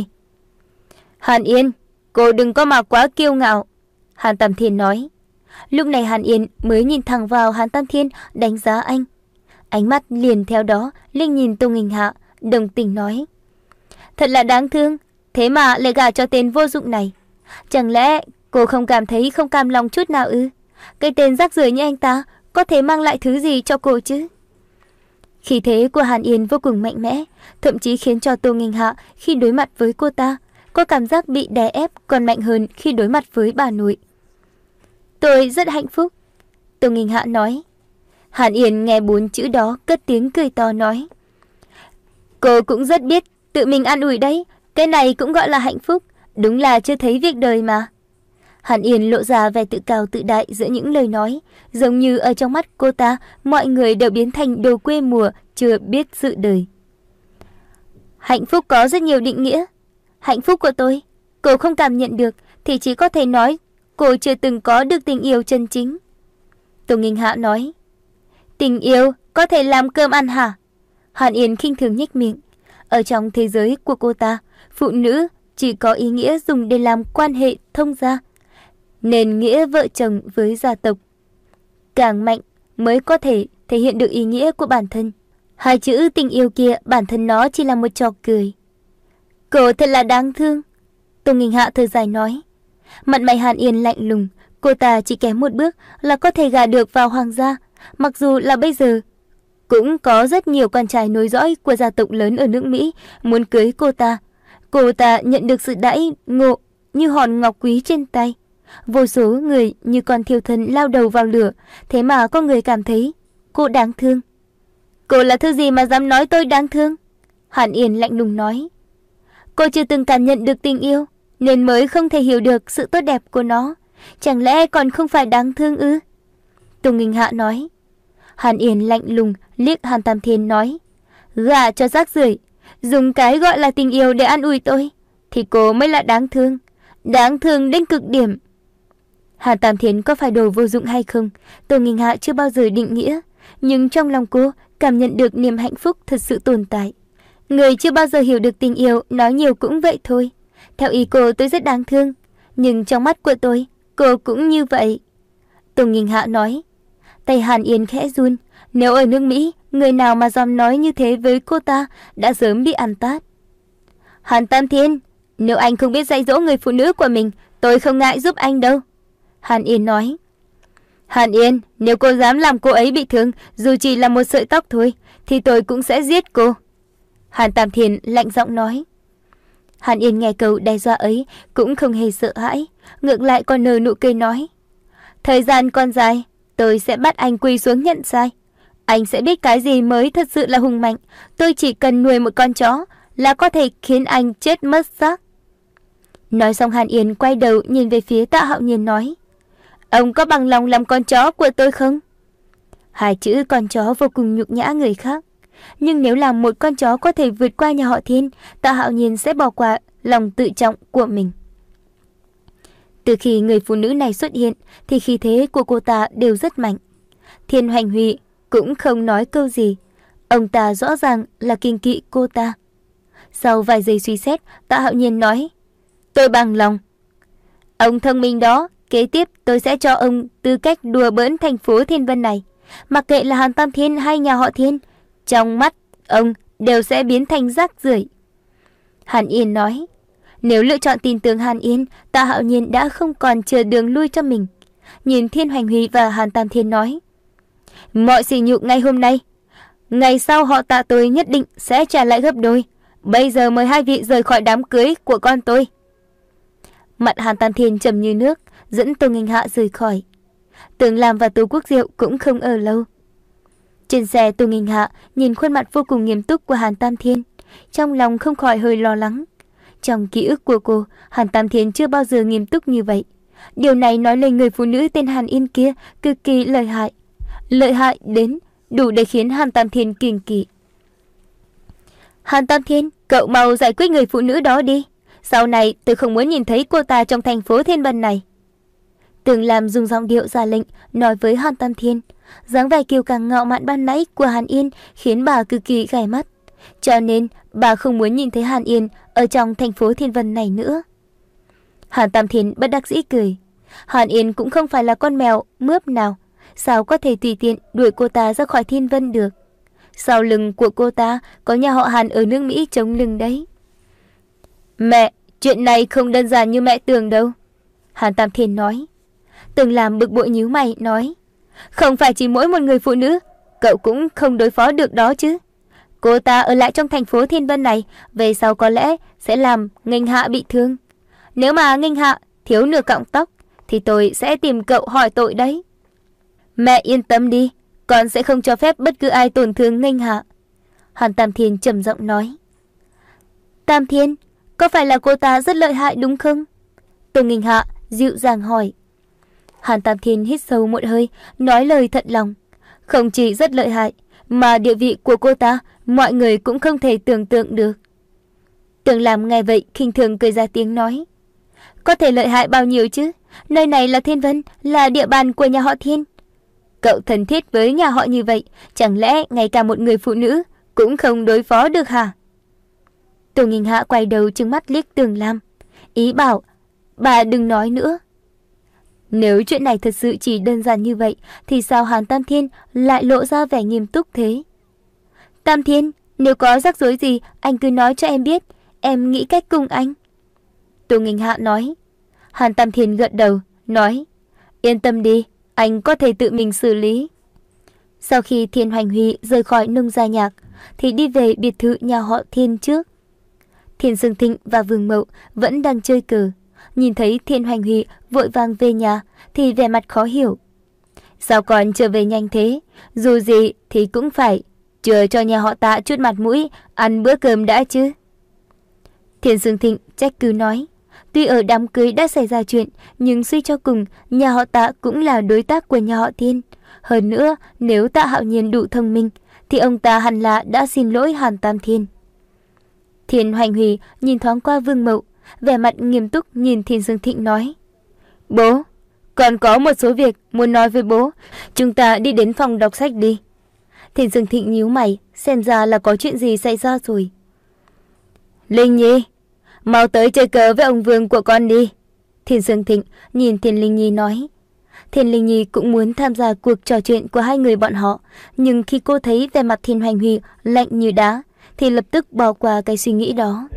Hàn Yên, cô đừng có mà quá kiêu ngạo, Hàn Tam Thiên nói. Lúc này Hàn Yên mới nhìn thẳng vào Hàn Tam Thiên, đánh giá anh. Ánh mắt liền theo đó Linh nhìn Tô Nghinh Hạ, đồng tình nói. Thật là đáng thương, thế mà lại gả cho tên vô dụng này. Chẳng lẽ cô không cảm thấy không cam lòng chút nào ư? Cái tên rác rưởi như anh ta có thể mang lại thứ gì cho cô chứ? Khí thế của Hàn Yên vô cùng mạnh mẽ, thậm chí khiến cho Tô Nghinh Hạ khi đối mặt với cô ta có cảm giác bị đè ép còn mạnh hơn khi đối mặt với bà nội. Tôi rất hạnh phúc, Tô Nghinh Hạ nói. Hàn Yên nghe bốn chữ đó cất tiếng cười to nói. Cô cũng rất biết tự mình an ủi đấy, cái này cũng gọi là hạnh phúc, đúng là chưa thấy việc đời mà. Hàn Yên lộ ra vẻ tự cao tự đại giữa những lời nói, giống như ở trong mắt cô ta, mọi người đều biến thành đồ quê mùa, chưa biết sự đời. Hạnh phúc có rất nhiều định nghĩa. Hạnh phúc của tôi, cô không cảm nhận được thì chỉ có thể nói cô chưa từng có được tình yêu chân chính. Tô Nghinh Hạ nói. Tình yêu có thể làm cơm ăn hả? Hàn Yên khinh thường nhếch miệng. Ở trong thế giới của cô ta, phụ nữ chỉ có ý nghĩa dùng để làm quan hệ thông gia, nên nghĩa vợ chồng với gia tộc. Càng mạnh mới có thể thể hiện được ý nghĩa của bản thân. Hai chữ tình yêu kia bản thân nó chỉ là một trò cười. Cô thật là đáng thương. Tô Nghinh Hạ thở dài nói. Mặt mày Hàn Yên lạnh lùng. Cô ta chỉ kém một bước là có thể gả được vào hoàng gia. Mặc dù là bây giờ cũng có rất nhiều con trai nối dõi của gia tộc lớn ở nước Mỹ muốn cưới cô ta. Cô ta nhận được sự đãi ngộ như hòn ngọc quý trên tay. Vô số người như con thiêu thân lao đầu vào lửa. Thế mà có người cảm thấy cô đáng thương. Cô là thứ gì mà dám nói tôi đáng thương? Hàn Yên lạnh lùng nói. Cô chưa từng cảm nhận được tình yêu, nên mới không thể hiểu được sự tốt đẹp của nó. Chẳng lẽ còn không phải đáng thương ư? Tô Nghinh Hạ nói. Hàn Yên lạnh lùng liếc Hàn Tam Thiên nói. Gả cho rác rưởi, dùng cái gọi là tình yêu để an ủi tôi, thì cô mới là đáng thương. Đáng thương đến cực điểm. Hàn Tam Thiên có phải đồ vô dụng hay không, Tô Nghinh Hạ chưa bao giờ định nghĩa. Nhưng trong lòng cô cảm nhận được niềm hạnh phúc thật sự tồn tại. Người chưa bao giờ hiểu được tình yêu nói nhiều cũng vậy thôi. Theo ý cô tôi rất đáng thương, nhưng trong mắt của tôi, cô cũng như vậy. Tô Nghinh Hạ nói. Tay Hàn Yên khẽ run. Nếu ở nước Mỹ, người nào mà dám nói như thế với cô ta đã sớm bị ăn tát. Hàn Tam Thiên, nếu anh không biết dạy dỗ người phụ nữ của mình, tôi không ngại giúp anh đâu. Hàn Yên nói. Hàn Yên, nếu cô dám làm cô ấy bị thương, dù chỉ là một sợi tóc thôi, thì tôi cũng sẽ giết cô. Hàn Tam Thiên lạnh giọng nói. Hàn Yên nghe câu đe dọa ấy cũng không hề sợ hãi, ngược lại còn nở nụ cười nói. Thời gian còn dài, tôi sẽ bắt anh quỳ xuống nhận sai. Anh sẽ biết cái gì mới thật sự là hùng mạnh. Tôi chỉ cần nuôi một con chó là có thể khiến anh chết mất xác. Nói xong Hàn Yên quay đầu nhìn về phía Tạ Hạo Nhiên nói. Ông có bằng lòng làm con chó của tôi không? Hai chữ con chó vô cùng nhục nhã người khác. Nhưng nếu làm một con chó có thể vượt qua nhà họ Thiên, Tạ Hạo Nhiên sẽ bỏ qua lòng tự trọng của mình. Từ khi người phụ nữ này xuất hiện thì khí thế của cô ta đều rất mạnh. Thiên Hoành Huy cũng không nói câu gì. Ông ta rõ ràng là kiêng kỵ cô ta. Sau vài giây suy xét, Tạ Hạo Nhiên nói. Tôi bằng lòng. Ông thông minh đó, kế tiếp tôi sẽ cho ông tư cách đùa bỡn thành phố Thiên Vân này. Mặc kệ là Hàn Tam Thiên hay nhà họ Thiên, trong mắt ông đều sẽ biến thành rác rưởi. Hàn Yên nói. Nếu lựa chọn tin tưởng Hàn Yên, Tạ Hạo Nhiên đã không còn chờ đường lui cho mình. Nhìn Thiên Hoành Huy và Hàn Tam Thiên nói. Mọi sỉ nhục ngày hôm nay, ngày sau họ Tạ tôi nhất định sẽ trả lại gấp đôi. Bây giờ mời hai vị rời khỏi đám cưới của con tôi. Mặt Hàn Tam Thiên trầm như nước, dẫn Tô Nghinh Hạ rời khỏi. Tưởng Lam và Tô Quốc Diệu cũng không ở lâu. Trên xe, Tô Nghinh Hạ nhìn khuôn mặt vô cùng nghiêm túc của Hàn Tam Thiên, trong lòng không khỏi hơi lo lắng. Trong ký ức của cô, Hàn Tam Thiên chưa bao giờ nghiêm túc như vậy. Điều này nói lên người phụ nữ tên Hàn Yên kia cực kỳ lợi hại. Lợi hại đến đủ để khiến Hàn Tam Thiên kiêng kỵ. Hàn Tam Thiên, cậu mau giải quyết người phụ nữ đó đi. Sau này tôi không muốn nhìn thấy cô ta trong thành phố Thiên Vân này. Tưởng Lam dùng giọng điệu ra lệnh nói với Hàn Tam Thiên. Dáng vẻ kiêu căng ngạo mạn ban nãy của Hàn Yên khiến bà cực kỳ ghẻ mắt. Cho nên bà không muốn nhìn thấy Hàn Yên ở trong thành phố Thiên Vân này nữa. Hàn Tam Thiên bất đắc dĩ cười. Hàn Yên cũng không phải là con mèo mướp nào, sao có thể tùy tiện đuổi cô ta ra khỏi Thiên Vân được. Sau lưng của cô ta có nhà họ Hàn ở nước Mỹ chống lưng đấy. Mẹ, chuyện này không đơn giản như mẹ tưởng đâu. Hàn Tam Thiên nói. Tưởng Lam bực bội nhíu mày nói. Không phải chỉ mỗi một người phụ nữ, cậu cũng không đối phó được đó chứ. Cô ta ở lại trong thành phố Thiên Vân này, về sau có lẽ sẽ làm Nghênh Hạ bị thương. Nếu mà Nghênh Hạ thiếu nửa cọng tóc, thì tôi sẽ tìm cậu hỏi tội đấy. Mẹ yên tâm đi, con sẽ không cho phép bất cứ ai tổn thương Nghênh Hạ. Hàn Tam Thiên trầm giọng nói. Tam Thiên, có phải là cô ta rất lợi hại đúng không? Tô Nghênh Hạ dịu dàng hỏi. Hàn Tam Thiên hít sâu một hơi, nói lời thật lòng. Không chỉ rất lợi hại, mà địa vị của cô ta, mọi người cũng không thể tưởng tượng được. Tưởng Lam nghe vậy, khinh thường cười ra tiếng nói. Có thể lợi hại bao nhiêu chứ? Nơi này là Thiên Vân, là địa bàn của nhà họ Thiên. Cậu thân thiết với nhà họ như vậy, chẳng lẽ ngay cả một người phụ nữ cũng không đối phó được hả? Tô Nghinh Hạ quay đầu trừng mắt liếc Tưởng Lam, ý bảo bà đừng nói nữa. Nếu chuyện này thật sự chỉ đơn giản như vậy, thì sao Hàn Tam Thiên lại lộ ra vẻ nghiêm túc thế? Tam Thiên, nếu có rắc rối gì, anh cứ nói cho em biết, em nghĩ cách cùng anh. Tô Nghinh Hạ nói. Hàn Tam Thiên gật đầu, nói, yên tâm đi, anh có thể tự mình xử lý. Sau khi Thiên Hoành Huy rời khỏi Nông Gia Nhạc, thì đi về biệt thự nhà họ Thiên trước. Thiên Dương Thịnh và Vương Mậu vẫn đang chơi cờ. Nhìn thấy Thiên Hoành Huy vội vàng về nhà thì vẻ mặt khó hiểu. Sao còn trở về nhanh thế? Dù gì thì cũng phải chờ cho nhà họ Tạ chút mặt mũi, ăn bữa cơm đã chứ. Thiên Dương Thịnh trách cứ nói. Tuy ở đám cưới đã xảy ra chuyện, nhưng suy cho cùng, nhà họ Tạ cũng là đối tác của nhà họ Thiên. Hơn nữa, nếu Tạ Hạo Nhiên đủ thông minh, thì ông ta hẳn là đã xin lỗi Hàn Tam Thiên. Thiên Hoành Huy nhìn thoáng qua Vương Mậu, vẻ mặt nghiêm túc nhìn Thiên Dương Thịnh nói. Bố, còn có một số việc muốn nói với bố, chúng ta đi đến phòng đọc sách đi. Thiên Dương Thịnh nhíu mày, xem ra là có chuyện gì xảy ra rồi. Linh Nhi, mau tới chơi cờ với ông Vương của con đi. Thiên Dương Thịnh nhìn Thiên Linh Nhi nói. Thiên Linh Nhi cũng muốn tham gia cuộc trò chuyện của hai người bọn họ, nhưng khi cô thấy vẻ mặt Thiên Hoành Huy lạnh như đá, thì lập tức bỏ qua cái suy nghĩ đó.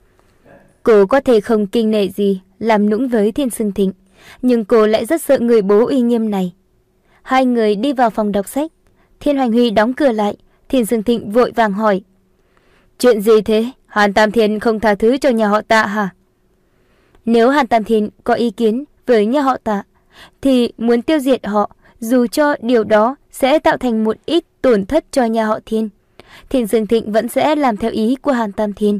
Cô có thể không kinh nể gì làm nũng với Thiên Dương Thịnh, nhưng cô lại rất sợ người bố uy nghiêm này. Hai người đi vào phòng đọc sách. Thiên Hoành Huy đóng cửa lại. Thiên Dương Thịnh vội vàng hỏi. Chuyện gì thế? Hàn Tam Thiên không tha thứ cho nhà họ Tạ hả? Nếu Hàn Tam Thiên có ý kiến với nhà họ Tạ, thì muốn tiêu diệt họ, dù cho điều đó sẽ tạo thành một ít tổn thất cho nhà họ Thiên, Thiên Dương Thịnh vẫn sẽ làm theo ý của Hàn Tam Thiên.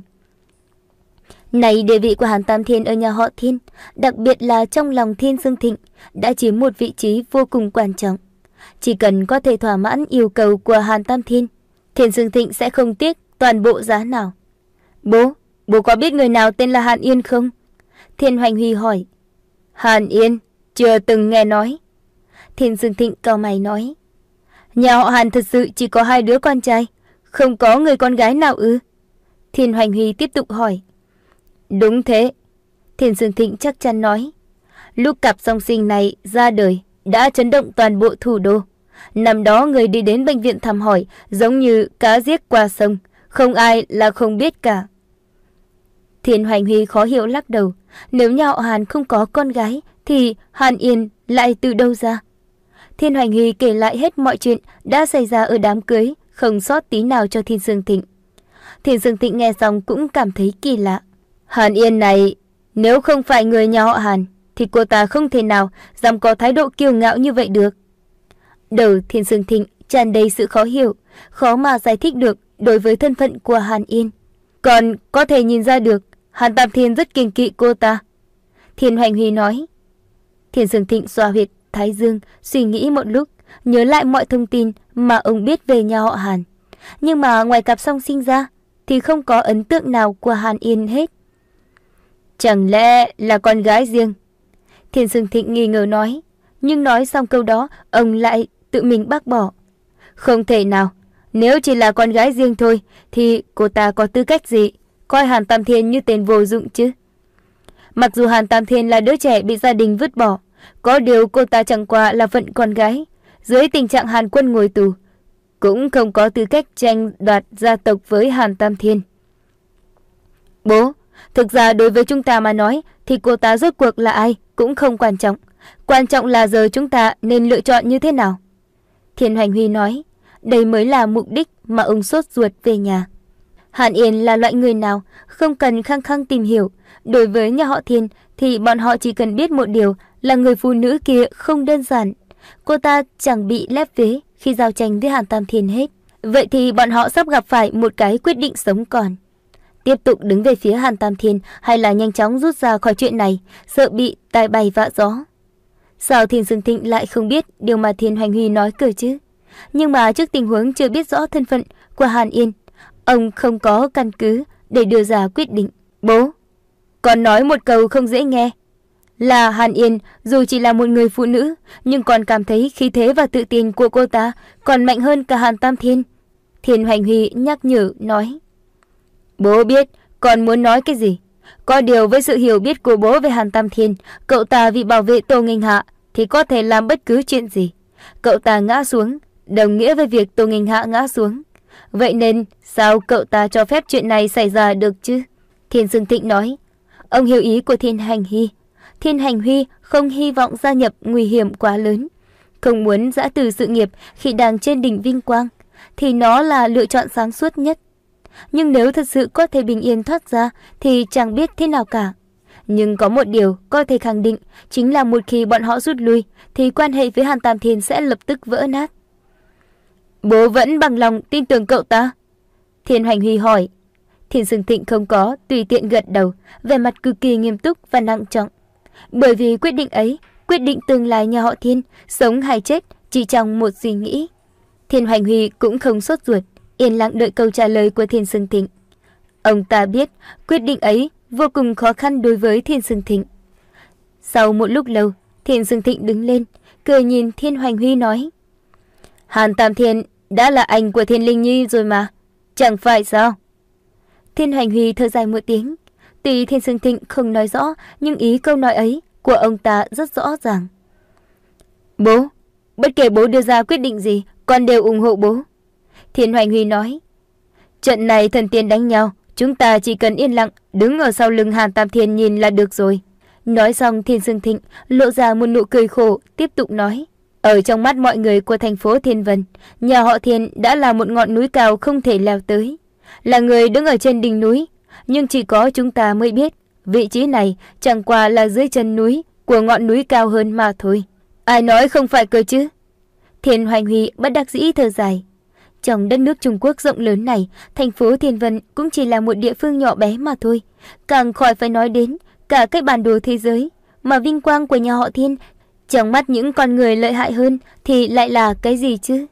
Này, địa vị của Hàn Tam Thiên ở nhà họ Thiên, đặc biệt là trong lòng Thiên Dương Thịnh, đã chiếm một vị trí vô cùng quan trọng. Chỉ cần có thể thỏa mãn yêu cầu của Hàn Tam Thiên, Thiên Dương Thịnh sẽ không tiếc toàn bộ giá nào. Bố, bố có biết người nào tên là Hàn Yên không? Thiên Hoành Huy hỏi. Hàn Yên, chưa từng nghe nói. Thiên Dương Thịnh cau mày nói. Nhà họ Hàn thật sự chỉ có hai đứa con trai, không có người con gái nào ư? Thiên Hoành Huy tiếp tục hỏi. Đúng thế. Thiên Dương Thịnh chắc chắn nói. Lúc cặp song sinh này ra đời đã chấn động toàn bộ thủ đô. Năm đó người đi đến bệnh viện thăm hỏi giống như cá giết qua sông, không ai là không biết cả. Thiên Hoành Huy khó hiểu lắc đầu. Nếu nhà họ Hàn không có con gái thì Hàn Yên lại từ đâu ra? Thiên Hoành Huy kể lại hết mọi chuyện đã xảy ra ở đám cưới, không sót tí nào cho Thiên Dương Thịnh. Thiên Dương Thịnh nghe xong cũng cảm thấy kỳ lạ. Hàn Yên này, nếu không phải người nhà họ Hàn, thì cô ta không thể nào dám có thái độ kiêu ngạo như vậy được. Đầu Thiên Dương Thịnh tràn đầy sự khó hiểu, khó mà giải thích được đối với thân phận của Hàn Yên. Còn có thể nhìn ra được, Hàn Tam Thiên rất kiêng kỵ cô ta. Thiên Hoành Huy nói. Thiên Dương Thịnh xoa huyệt thái dương, suy nghĩ một lúc, nhớ lại mọi thông tin mà ông biết về nhà họ Hàn. Nhưng mà ngoài cặp song sinh ra, thì không có ấn tượng nào của Hàn Yên hết. Chẳng lẽ là con gái riêng? Thiên Dương Thịnh nghi ngờ nói. Nhưng nói xong câu đó, ông lại tự mình bác bỏ. Không thể nào, nếu chỉ là con gái riêng thôi, thì cô ta có tư cách gì coi Hàn Tam Thiên như tên vô dụng chứ? Mặc dù Hàn Tam Thiên là đứa trẻ bị gia đình vứt bỏ, có điều cô ta chẳng qua là phận con gái. Dưới tình trạng Hàn Quân ngồi tù, cũng không có tư cách tranh đoạt gia tộc với Hàn Tam Thiên. Bố, thực ra đối với chúng ta mà nói, thì cô ta rốt cuộc là ai cũng không quan trọng. Quan trọng là giờ chúng ta nên lựa chọn như thế nào. Thiên Hoành Huy nói. Đây mới là mục đích mà ông sốt ruột về nhà. Hàn Yên là loại người nào, không cần khăng khăng tìm hiểu. Đối với nhà họ Thiên thì bọn họ chỉ cần biết một điều là người phụ nữ kia không đơn giản. Cô ta chẳng bị lép vế khi giao tranh với Hàn Tam Thiên hết. Vậy thì bọn họ sắp gặp phải một cái quyết định sống còn. Tiếp tục đứng về phía Hàn Tam Thiên hay là nhanh chóng rút ra khỏi chuyện này, sợ bị tai bay vạ gió. Sao Thiên Sương Thịnh lại không biết điều mà Thiên Hoành Huy nói cơ chứ? Nhưng mà trước tình huống chưa biết rõ thân phận của Hàn Yên, ông không có căn cứ để đưa ra quyết định. Bố, con nói một câu không dễ nghe. Là Hàn Yên dù chỉ là một người phụ nữ, nhưng còn cảm thấy khí thế và tự tin của cô ta còn mạnh hơn cả Hàn Tam Thiên. Thiên Hoành Huy nhắc nhở nói. Bố biết con muốn nói cái gì. Có điều với sự hiểu biết của bố về Hàn Tam Thiên, cậu ta vì bảo vệ Tô Nghênh Hạ thì có thể làm bất cứ chuyện gì. Cậu ta ngã xuống đồng nghĩa với việc Tô Nghênh Hạ ngã xuống. Vậy nên sao cậu ta cho phép chuyện này xảy ra được chứ? Thiên Sương Thịnh nói. Ông hiểu ý của Thiên Hành Huy. Thiên Hành Huy không hy vọng gia nhập nguy hiểm quá lớn, không muốn giã từ sự nghiệp khi đang trên đỉnh vinh quang, thì nó là lựa chọn sáng suốt nhất. Nhưng nếu thật sự có thể bình yên thoát ra thì chẳng biết thế nào cả. Nhưng có một điều có thể khẳng định, chính là một khi bọn họ rút lui thì quan hệ với Hàn Tam Thiên sẽ lập tức vỡ nát. Bố vẫn bằng lòng tin tưởng cậu ta? Thiên Hoành Huy hỏi. Thiên Sương Thịnh không có tùy tiện gật đầu, vẻ mặt cực kỳ nghiêm túc và nặng trọng. Bởi vì quyết định ấy quyết định tương lai nhà họ Thiên, sống hay chết chỉ trong một suy nghĩ. Thiên Hoành Huy cũng không sốt ruột, yên lặng đợi câu trả lời của Thiên Sương Thịnh. Ông ta biết quyết định ấy vô cùng khó khăn đối với Thiên Sương Thịnh. Sau một lúc lâu, Thiên Sương Thịnh đứng lên, cười nhìn Thiên Hoành Huy nói. Hàn Tam Thiên đã là anh của Thiên Linh Nhi rồi mà, chẳng phải sao? Thiên Hoành Huy thở dài một tiếng. Tuy Thiên Sương Thịnh không nói rõ, nhưng ý câu nói ấy của ông ta rất rõ ràng. Bố, bất kể bố đưa ra quyết định gì, con đều ủng hộ bố. Thiên Hoành Huy nói. Trận này thần tiên đánh nhau, chúng ta chỉ cần yên lặng đứng ở sau lưng Hàn Tam Thiên nhìn là được rồi. Nói xong, Thiên Sương Thịnh lộ ra một nụ cười khổ, tiếp tục nói. Ở trong mắt mọi người của thành phố Thiên Vân, nhà họ Thiên đã là một ngọn núi cao không thể leo tới, là người đứng ở trên đỉnh núi. Nhưng chỉ có chúng ta mới biết, vị trí này chẳng qua là dưới chân núi của ngọn núi cao hơn mà thôi. Ai nói không phải cơ chứ? Thiên Hoành Huy bất đắc dĩ thở dài. Trong đất nước Trung Quốc rộng lớn này, thành phố Thiên Vân cũng chỉ là một địa phương nhỏ bé mà thôi. Càng khỏi phải nói đến cả cái bản đồ thế giới, mà vinh quang của nhà họ Thiên trong mắt những con người lợi hại hơn thì lại là cái gì chứ?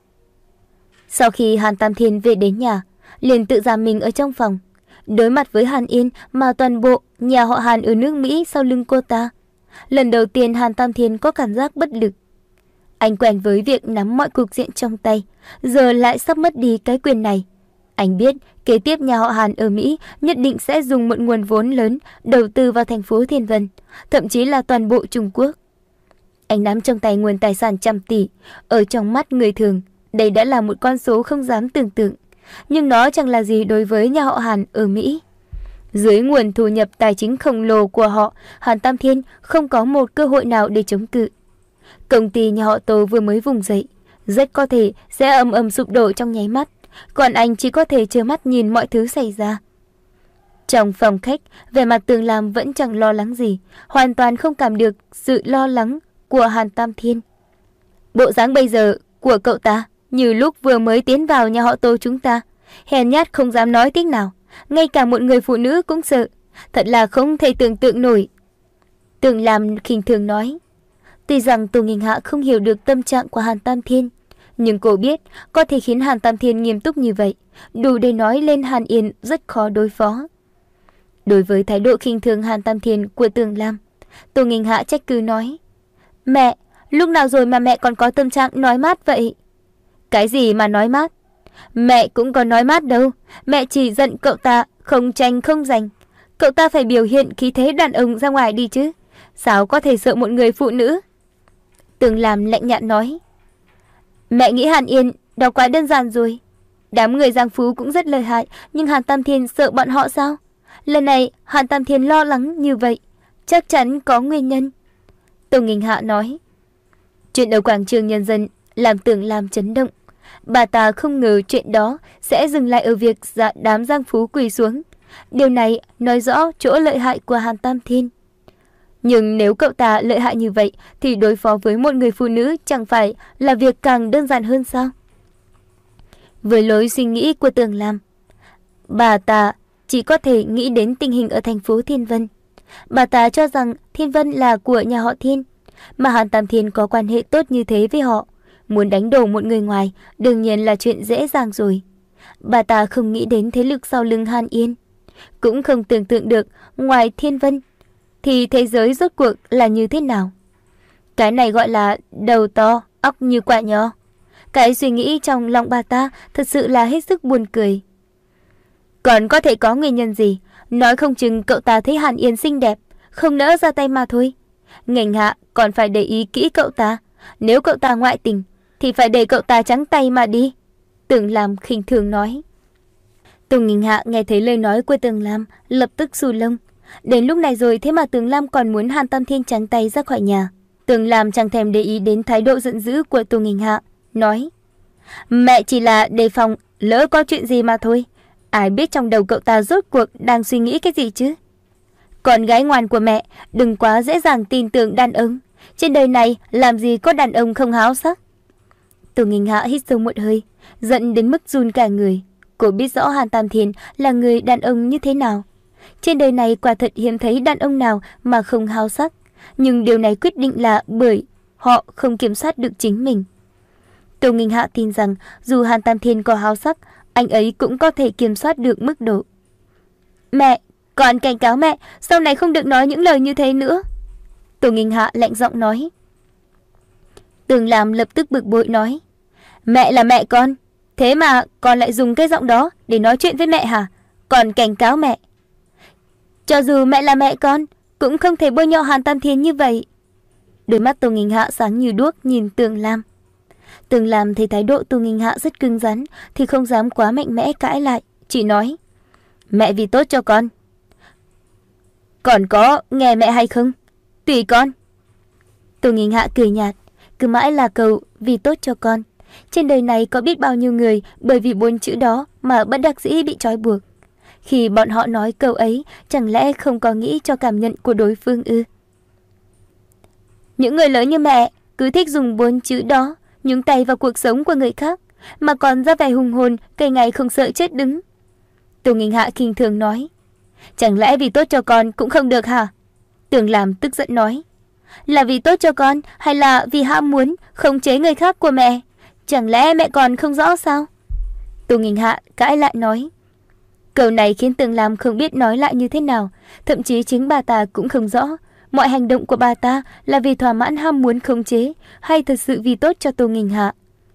Sau khi Hàn Tam Thiên về đến nhà, liền tự giam mình ở trong phòng, đối mặt với Hàn Yên mà toàn bộ nhà họ Hàn ở nước Mỹ sau lưng cô ta. Lần đầu tiên Hàn Tam Thiên có cảm giác bất lực. Anh quen với việc nắm mọi cục diện trong tay, giờ lại sắp mất đi cái quyền này. Anh biết kế tiếp nhà họ Hàn ở Mỹ nhất định sẽ dùng một nguồn vốn lớn đầu tư vào thành phố Thiên Vân, thậm chí là toàn bộ Trung Quốc. Anh nắm trong tay nguồn tài sản trăm tỷ, ở trong mắt người thường, đây đã là một con số không dám tưởng tượng. Nhưng nó chẳng là gì đối với nhà họ Hàn ở Mỹ. Dưới nguồn thu nhập tài chính khổng lồ của họ, Hàn Tam Thiên không có một cơ hội nào để chống cự. Công ty nhà họ Tô vừa mới vùng dậy, rất có thể sẽ ầm ầm sụp đổ trong nháy mắt, còn anh chỉ có thể trơ mắt nhìn mọi thứ xảy ra. Trong phòng khách, vẻ mặt Tường Lam vẫn chẳng lo lắng gì, hoàn toàn không cảm được sự lo lắng của Hàn Tam Thiên. Bộ dáng bây giờ của cậu ta như lúc vừa mới tiến vào nhà họ Tô chúng ta, hèn nhát không dám nói tiếng nào, ngay cả một người phụ nữ cũng sợ, thật là không thể tưởng tượng nổi. Tường Lam khinh thường nói. Tuy rằng Tô Nghênh Hạ không hiểu được tâm trạng của Hàn Tam Thiên, nhưng cô biết có thể khiến Hàn Tam Thiên nghiêm túc như vậy, đủ để nói lên Hàn Yên rất khó đối phó. Đối với thái độ khinh thường Hàn Tam Thiên của Tường Lam, Tô Nghênh Hạ trách cứ nói. Mẹ, lúc nào rồi mà mẹ còn có tâm trạng nói mát vậy? Cái gì mà nói mát? Mẹ cũng có nói mát đâu, mẹ chỉ giận cậu ta không tranh không giành. Cậu ta phải biểu hiện khí thế đàn ông ra ngoài đi chứ, sao có thể sợ một người phụ nữ? Tường Lam lạnh nhạt nói. Mẹ nghĩ Hàn Yên đó quá đơn giản rồi. Đám người Giang Phú cũng rất lợi hại, nhưng Hàn Tam Thiên sợ bọn họ sao? Lần này Hàn Tam Thiên lo lắng như vậy, chắc chắn có nguyên nhân. Tô Nghênh Hạ nói. Chuyện ở quảng trường Nhân Dân làm Tường Lam chấn động. Bà ta không ngờ chuyện đó sẽ dừng lại ở việc dạ đám Giang Phú quỳ xuống. Điều này nói rõ chỗ lợi hại của Hàn Tam Thiên. Nhưng nếu cậu ta lợi hại như vậy thì đối phó với một người phụ nữ chẳng phải là việc càng đơn giản hơn sao? Với lối suy nghĩ của Tường Lam, bà ta chỉ có thể nghĩ đến tình hình ở thành phố Thiên Vân. Bà ta cho rằng Thiên Vân là của nhà họ Thiên, mà Hàn Tam Thiên có quan hệ tốt như thế với họ. Muốn đánh đổ một người ngoài đương nhiên là chuyện dễ dàng rồi. Bà ta không nghĩ đến thế lực sau lưng Hàn Yên, cũng không tưởng tượng được ngoài Thiên Vân thì thế giới rốt cuộc là như thế nào. Cái này gọi là đầu to, óc như quả nho. Cái suy nghĩ trong lòng bà ta thật sự là hết sức buồn cười. Còn có thể có nguyên nhân gì? Nói không chừng cậu ta thấy Hàn Yên xinh đẹp, không nỡ ra tay mà thôi. Ngành Hạ còn phải để ý kỹ cậu ta. Nếu cậu ta ngoại tình thì phải để cậu ta trắng tay mà đi. Tưởng Lam khinh thường nói. Tùng Nghinh Hạ nghe thấy lời nói của Tưởng Lam lập tức xù lông. Đến lúc này rồi thế mà Tưởng Lam còn muốn Hàn Tam Thiên trắng tay ra khỏi nhà. Tưởng Lam chẳng thèm để ý đến thái độ giận dữ của Tùng Nghinh Hạ, nói: Mẹ chỉ là đề phòng lỡ có chuyện gì mà thôi. Ai biết trong đầu cậu ta rốt cuộc đang suy nghĩ cái gì chứ. Con gái ngoan của mẹ, đừng quá dễ dàng tin tưởng đàn ông. Trên đời này làm gì có đàn ông không háo sắc. Tùng Nghinh Hạ hít sâu một hơi, giận đến mức run cả người. Cô biết rõ Hàn Tam Thiên là người đàn ông như thế nào. Trên đời này quả thật hiếm thấy đàn ông nào mà không háo sắc. Nhưng điều này quyết định là bởi họ không kiểm soát được chính mình. Tùng Nghinh Hạ tin rằng dù Hàn Tam Thiên có háo sắc, anh ấy cũng có thể kiểm soát được mức độ. Mẹ, con cảnh cáo mẹ, sau này không được nói những lời như thế nữa. Tùng Nghinh Hạ lạnh giọng nói. Tưởng Lam lập tức bực bội nói. Mẹ là mẹ con, thế mà con lại dùng cái giọng đó để nói chuyện với mẹ hả? Còn cảnh cáo mẹ. Cho dù mẹ là mẹ con, cũng không thể bôi nhọ Hàn Tam Thiên như vậy. Đôi mắt Tùng Nghinh Hạ sáng như đuốc nhìn Tưởng Lam. Tưởng Lam thấy thái độ Tùng Nghinh Hạ rất cứng rắn thì không dám quá mạnh mẽ cãi lại, chỉ nói: Mẹ vì tốt cho con. Còn có nghe mẹ hay không? Tùy con. Tùng Nghinh Hạ cười nhạt, cứ mãi là câu vì tốt cho con. Trên đời này có biết bao nhiêu người bởi vì bốn chữ đó mà bất đắc dĩ bị trói buộc. Khi bọn họ nói câu ấy, chẳng lẽ không có nghĩ cho cảm nhận của đối phương ư? Những người lớn như mẹ cứ thích dùng bốn chữ đó nhúng tay vào cuộc sống của người khác, mà còn ra vẻ hùng hồn, cây ngày không sợ chết đứng. Tùng Nghinh Hạ khinh thường nói. Chẳng lẽ vì tốt cho con cũng không được hả? Tưởng Lam tức giận nói. Là vì tốt cho con hay là vì ham muốn khống chế người khác của mẹ? Chẳng lẽ mẹ còn không rõ sao? Tùng Nghinh Hạ cãi lại nói. Câu này khiến Tưởng Lam không biết nói lại như thế nào, thậm chí chính bà ta cũng không rõ mọi hành động của bà ta là vì thỏa mãn ham muốn khống chế hay thật sự vì tốt cho Tùng Nghinh Hạ.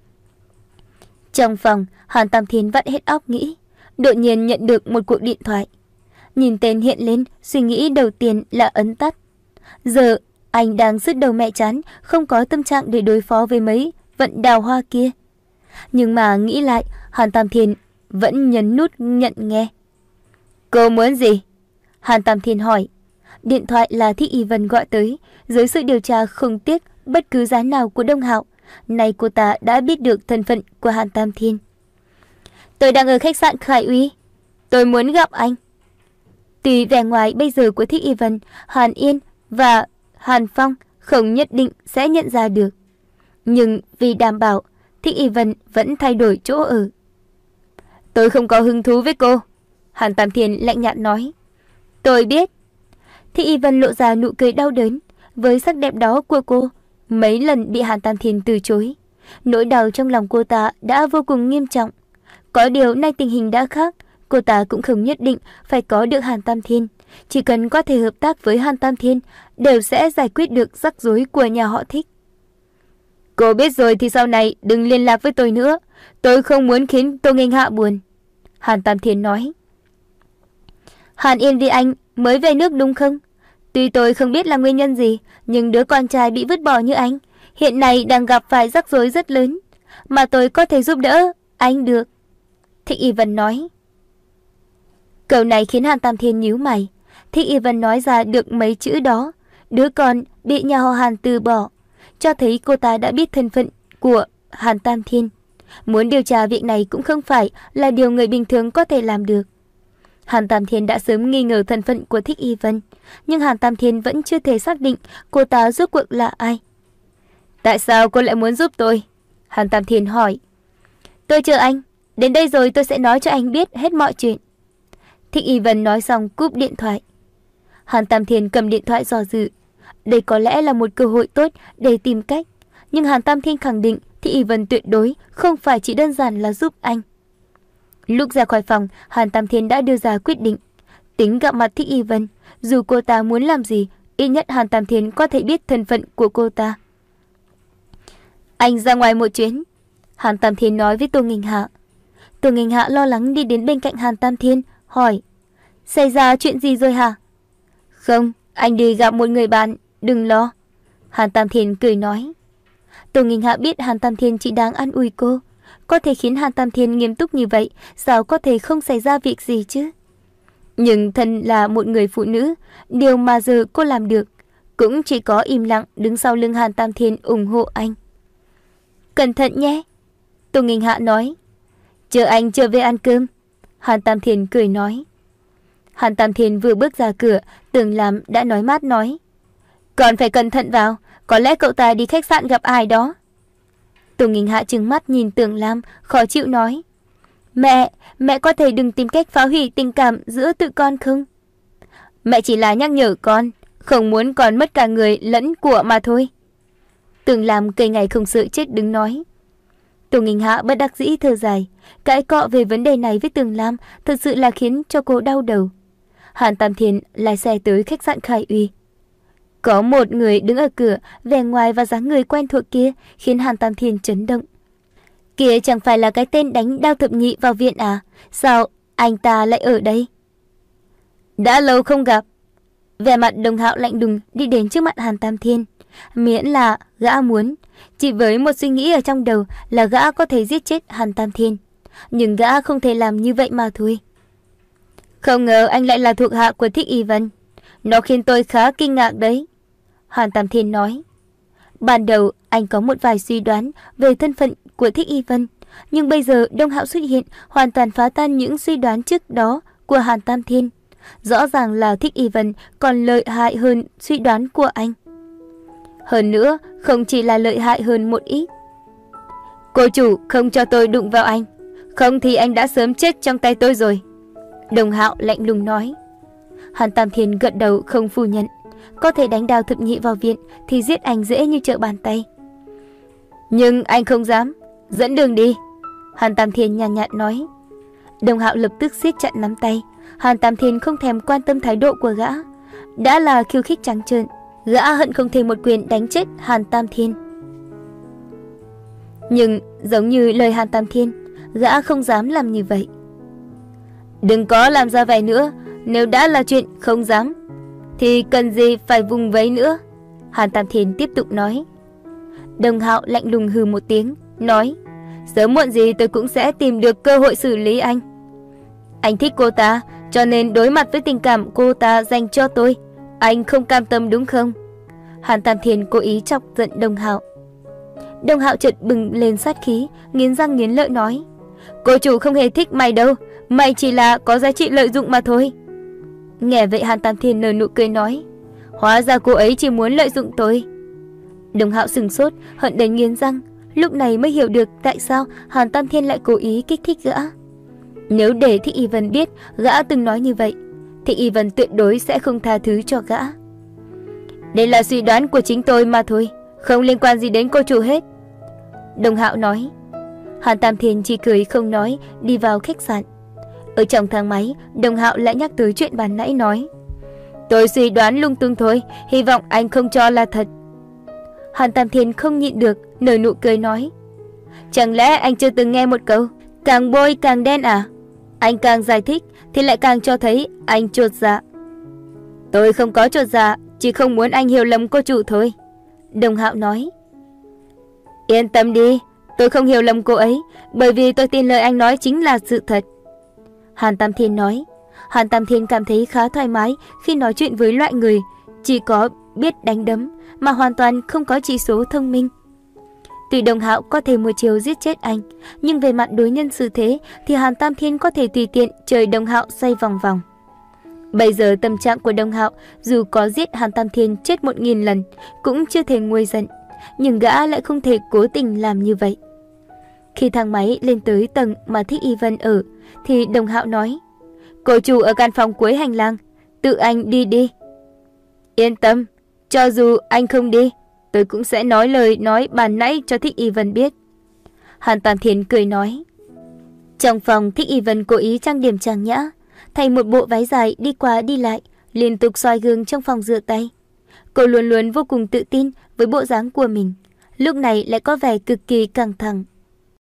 Trong phòng, Hàn Tam Thiên vắt hết óc nghĩ, đột nhiên nhận được một cuộc điện thoại. Nhìn tên hiện lên, suy nghĩ đầu tiên là ấn tắt. Giờ anh đang sứt đầu mẹ chán, không có tâm trạng để đối phó với mấy vận đào hoa kia. Nhưng mà nghĩ lại, Hàn Tam Thiên vẫn nhấn nút nhận nghe. Cô muốn gì? Hàn Tam Thiên hỏi. Điện thoại là Thích Y Vân gọi tới. Dưới sự điều tra không tiếc bất cứ giá nào của Đông Hạo, nay cô ta đã biết được thân phận của Hàn Tam Thiên. Tôi đang ở khách sạn Khải Uy. Tôi muốn gặp anh. Tuy vẻ ngoài bây giờ của Thích Y Vân, Hàn Yên và Hàn Phong không nhất định sẽ nhận ra được. Nhưng vì đảm bảo, Thích Y Vân vẫn thay đổi chỗ ở. Tôi không có hứng thú với cô. Hàn Tam Thiên lạnh nhạt nói. Tôi biết. Thích Y Vân lộ ra nụ cười đau đớn. Với sắc đẹp đó của cô, mấy lần bị Hàn Tam Thiên từ chối, nỗi đau trong lòng cô ta đã vô cùng nghiêm trọng. Có điều nay tình hình đã khác, cô ta cũng không nhất định phải có được Hàn Tam Thiên. Chỉ cần có thể hợp tác với Hàn Tam Thiên, đều sẽ giải quyết được rắc rối của nhà họ Thích. Cô biết rồi thì sau này đừng liên lạc với tôi nữa. Tôi không muốn khiến Tô Nghinh Hạ buồn. Hàn Tam Thiên nói. Hàn Yên vì anh mới về nước đúng không? Tuy tôi không biết là nguyên nhân gì, nhưng đứa con trai bị vứt bỏ như anh hiện nay đang gặp phải rắc rối rất lớn, mà tôi có thể giúp đỡ anh được. Thích Y Vân nói. Câu này khiến Hàn Tam Thiên nhíu mày. Thích Y Vân nói ra được mấy chữ đó, đứa con bị nhà họ Hàn từ bỏ, cho thấy cô ta đã biết thân phận của Hàn Tam Thiên. Muốn điều tra việc này cũng không phải là điều người bình thường có thể làm được. Hàn Tam Thiên đã sớm nghi ngờ thân phận của Thích Y Vân, nhưng Hàn Tam Thiên vẫn chưa thể xác định cô ta rốt cuộc là ai. Tại sao cô lại muốn giúp tôi? Hàn Tam Thiên hỏi. Tôi chờ anh, đến đây rồi tôi sẽ nói cho anh biết hết mọi chuyện. Thích Y Vân nói xong cúp điện thoại. Hàn Tam Thiên cầm điện thoại dò dự. Đây có lẽ là một cơ hội tốt để tìm cách. Nhưng Hàn Tam Thiên khẳng định Thích Y Vân tuyệt đối không phải chỉ đơn giản là giúp anh. Lúc ra khỏi phòng, Hàn Tam Thiên đã đưa ra quyết định. Tính gặp mặt Thích Y Vân, dù cô ta muốn làm gì, ít nhất Hàn Tam Thiên có thể biết thân phận của cô ta. Anh ra ngoài một chuyến, Hàn Tam Thiên nói với Tô Nghinh Hạ. Tô Nghinh Hạ lo lắng đi đến bên cạnh Hàn Tam Thiên, hỏi: Xảy ra chuyện gì rồi hả? Không, anh đi gặp một người bạn, đừng lo. Hàn Tam Thiên cười nói. Tô Nghinh Hạ biết Hàn Tam Thiên chỉ đang an ủi cô. Có thể khiến Hàn Tam Thiên nghiêm túc như vậy, sao có thể không xảy ra việc gì chứ? Nhưng thân là một người phụ nữ, điều mà giờ cô làm được cũng chỉ có im lặng đứng sau lưng Hàn Tam Thiên ủng hộ anh. Cẩn thận nhé, Tô Nghinh Hạ nói. Chờ anh trở về ăn cơm, Hàn Tam Thiên cười nói. Hàn Tam Thiên vừa bước ra cửa, Tưởng Lam đã nói mát nói: Còn phải cẩn thận vào, có lẽ cậu ta đi khách sạn gặp ai đó. Tô Nghinh Hạ trừng mắt nhìn Tưởng Lam, khó chịu nói: Mẹ, mẹ có thể đừng tìm cách phá hủy tình cảm giữa tụi con không? Mẹ chỉ là nhắc nhở con, không muốn con mất cả người lẫn của mà thôi. Tưởng Lam cây ngày không sợ chết đứng nói. Tô Nghinh Hạ bất đắc dĩ thở dài, cãi cọ về vấn đề này với Tưởng Lam thật sự là khiến cho cô đau đầu. Hàn Tam Thiên lái xe tới khách sạn Khải Uy. Có một người đứng ở cửa, vẻ ngoài và dáng người quen thuộc kia khiến Hàn Tam Thiên chấn động. Kia chẳng phải là cái tên đánh Đao Thập Nhị vào viện à? Sao anh ta lại ở đây? Đã lâu không gặp. Vẻ mặt Đồng Hạo lạnh lùng đi đến trước mặt Hàn Tam Thiên. Miễn là gã muốn, chỉ với một suy nghĩ ở trong đầu là gã có thể giết chết Hàn Tam Thiên. Nhưng gã không thể làm như vậy mà thôi. Không ngờ anh lại là thuộc hạ của Thích Y Vân. Nó khiến tôi khá kinh ngạc đấy, Hàn Tam Thiên nói. Ban đầu anh có một vài suy đoán về thân phận của Thích Y Vân, nhưng bây giờ Đông Hạo xuất hiện hoàn toàn phá tan những suy đoán trước đó của Hàn Tam Thiên. Rõ ràng là Thích Y Vân còn lợi hại hơn suy đoán của anh. Hơn nữa, không chỉ là lợi hại hơn một ít. Cô chủ không cho tôi đụng vào anh, không thì anh đã sớm chết trong tay tôi rồi, Đồng Hạo lạnh lùng nói. Hàn Tam Thiên gật đầu không phủ nhận. Có thể đánh Đao Thập Nhị vào viện thì giết anh dễ như trở bàn tay. Nhưng anh không dám. Dẫn đường đi, Hàn Tam Thiên nhàn nhạt nói. Đồng Hạo lập tức siết chặt nắm tay. Hàn Tam Thiên không thèm quan tâm thái độ của gã. Đã là khiêu khích trắng trợn, gã hận không thể một quyền đánh chết Hàn Tam Thiên. Nhưng giống như lời Hàn Tam Thiên, gã không dám làm như vậy. Đừng có làm ra vẻ nữa. Nếu đã là chuyện không dám thì cần gì phải vùng vẫy nữa, Hàn Tam Thiên tiếp tục nói. Đồng Hạo lạnh lùng hừ một tiếng, nói: Sớm muộn gì tôi cũng sẽ tìm được cơ hội xử lý anh. Anh thích cô ta, cho nên đối mặt với tình cảm cô ta dành cho tôi, anh không cam tâm đúng không? Hàn Tam Thiên cố ý chọc giận Đồng Hạo. Đồng Hạo chợt bừng lên sát khí, nghiến răng nghiến lợi nói: Cô chủ không hề thích mày đâu, mày chỉ là có giá trị lợi dụng mà thôi. Nghe vậy Hàn Tam Thiên nở nụ cười nói: Hóa ra cô ấy chỉ muốn lợi dụng tôi. Đồng Hạo sừng sốt, hận đến nghiến răng, lúc này mới hiểu được tại sao Hàn Tam Thiên lại cố ý kích thích gã. Nếu để Thích Y Vân biết gã từng nói như vậy, Thích Y Vân tuyệt đối sẽ không tha thứ cho gã. Đây là suy đoán của chính tôi mà thôi, không liên quan gì đến cô chủ hết, Đồng Hạo nói. Hàn Tam Thiên chỉ cười không nói, đi vào khách sạn. Ở trong thang máy, Đồng Hạo lại nhắc tới chuyện bàn nãy nói: Tôi suy đoán lung tung thôi, hy vọng anh không cho là thật. Hàn Tam Thiên không nhịn được, nở nụ cười nói: Chẳng lẽ anh chưa từng nghe một câu càng bôi càng đen à? Anh càng giải thích thì lại càng cho thấy anh chột dạ. Tôi không có chột dạ, chỉ không muốn anh hiểu lầm cô chủ thôi, Đồng Hạo nói. Yên tâm đi, tôi không hiểu lầm cô ấy, bởi vì tôi tin lời anh nói chính là sự thật, Hàn Tam Thiên nói. Hàn Tam Thiên cảm thấy khá thoải mái khi nói chuyện với loại người chỉ có biết đánh đấm mà hoàn toàn không có chỉ số thông minh. Tuy Đồng Hạo có thể một chiều giết chết anh, nhưng về mặt đối nhân xử thế thì Hàn Tam Thiên có thể tùy tiện chơi Đồng Hạo xoay vòng vòng. Bây giờ tâm trạng của Đồng Hạo dù có giết Hàn Tam Thiên chết một nghìn lần cũng chưa thể nguôi giận, nhưng gã lại không thể cố tình làm như vậy. Khi thang máy lên tới tầng mà Thích Y Vân ở thì Đồng Hạo nói: Cô chủ ở căn phòng cuối hành lang, tự anh đi đi. Yên tâm, cho dù anh không đi, tôi cũng sẽ nói lời nói bàn nãy cho Thích Y Vân biết. Hàn Tam Thiên cười nói. Trong phòng, Thích Y Vân cố ý trang điểm trang nhã, thay một bộ váy dài đi qua đi lại, liên tục soi gương trong phòng rửa tay. Cô luôn luôn vô cùng tự tin với bộ dáng của mình, lúc này lại có vẻ cực kỳ căng thẳng.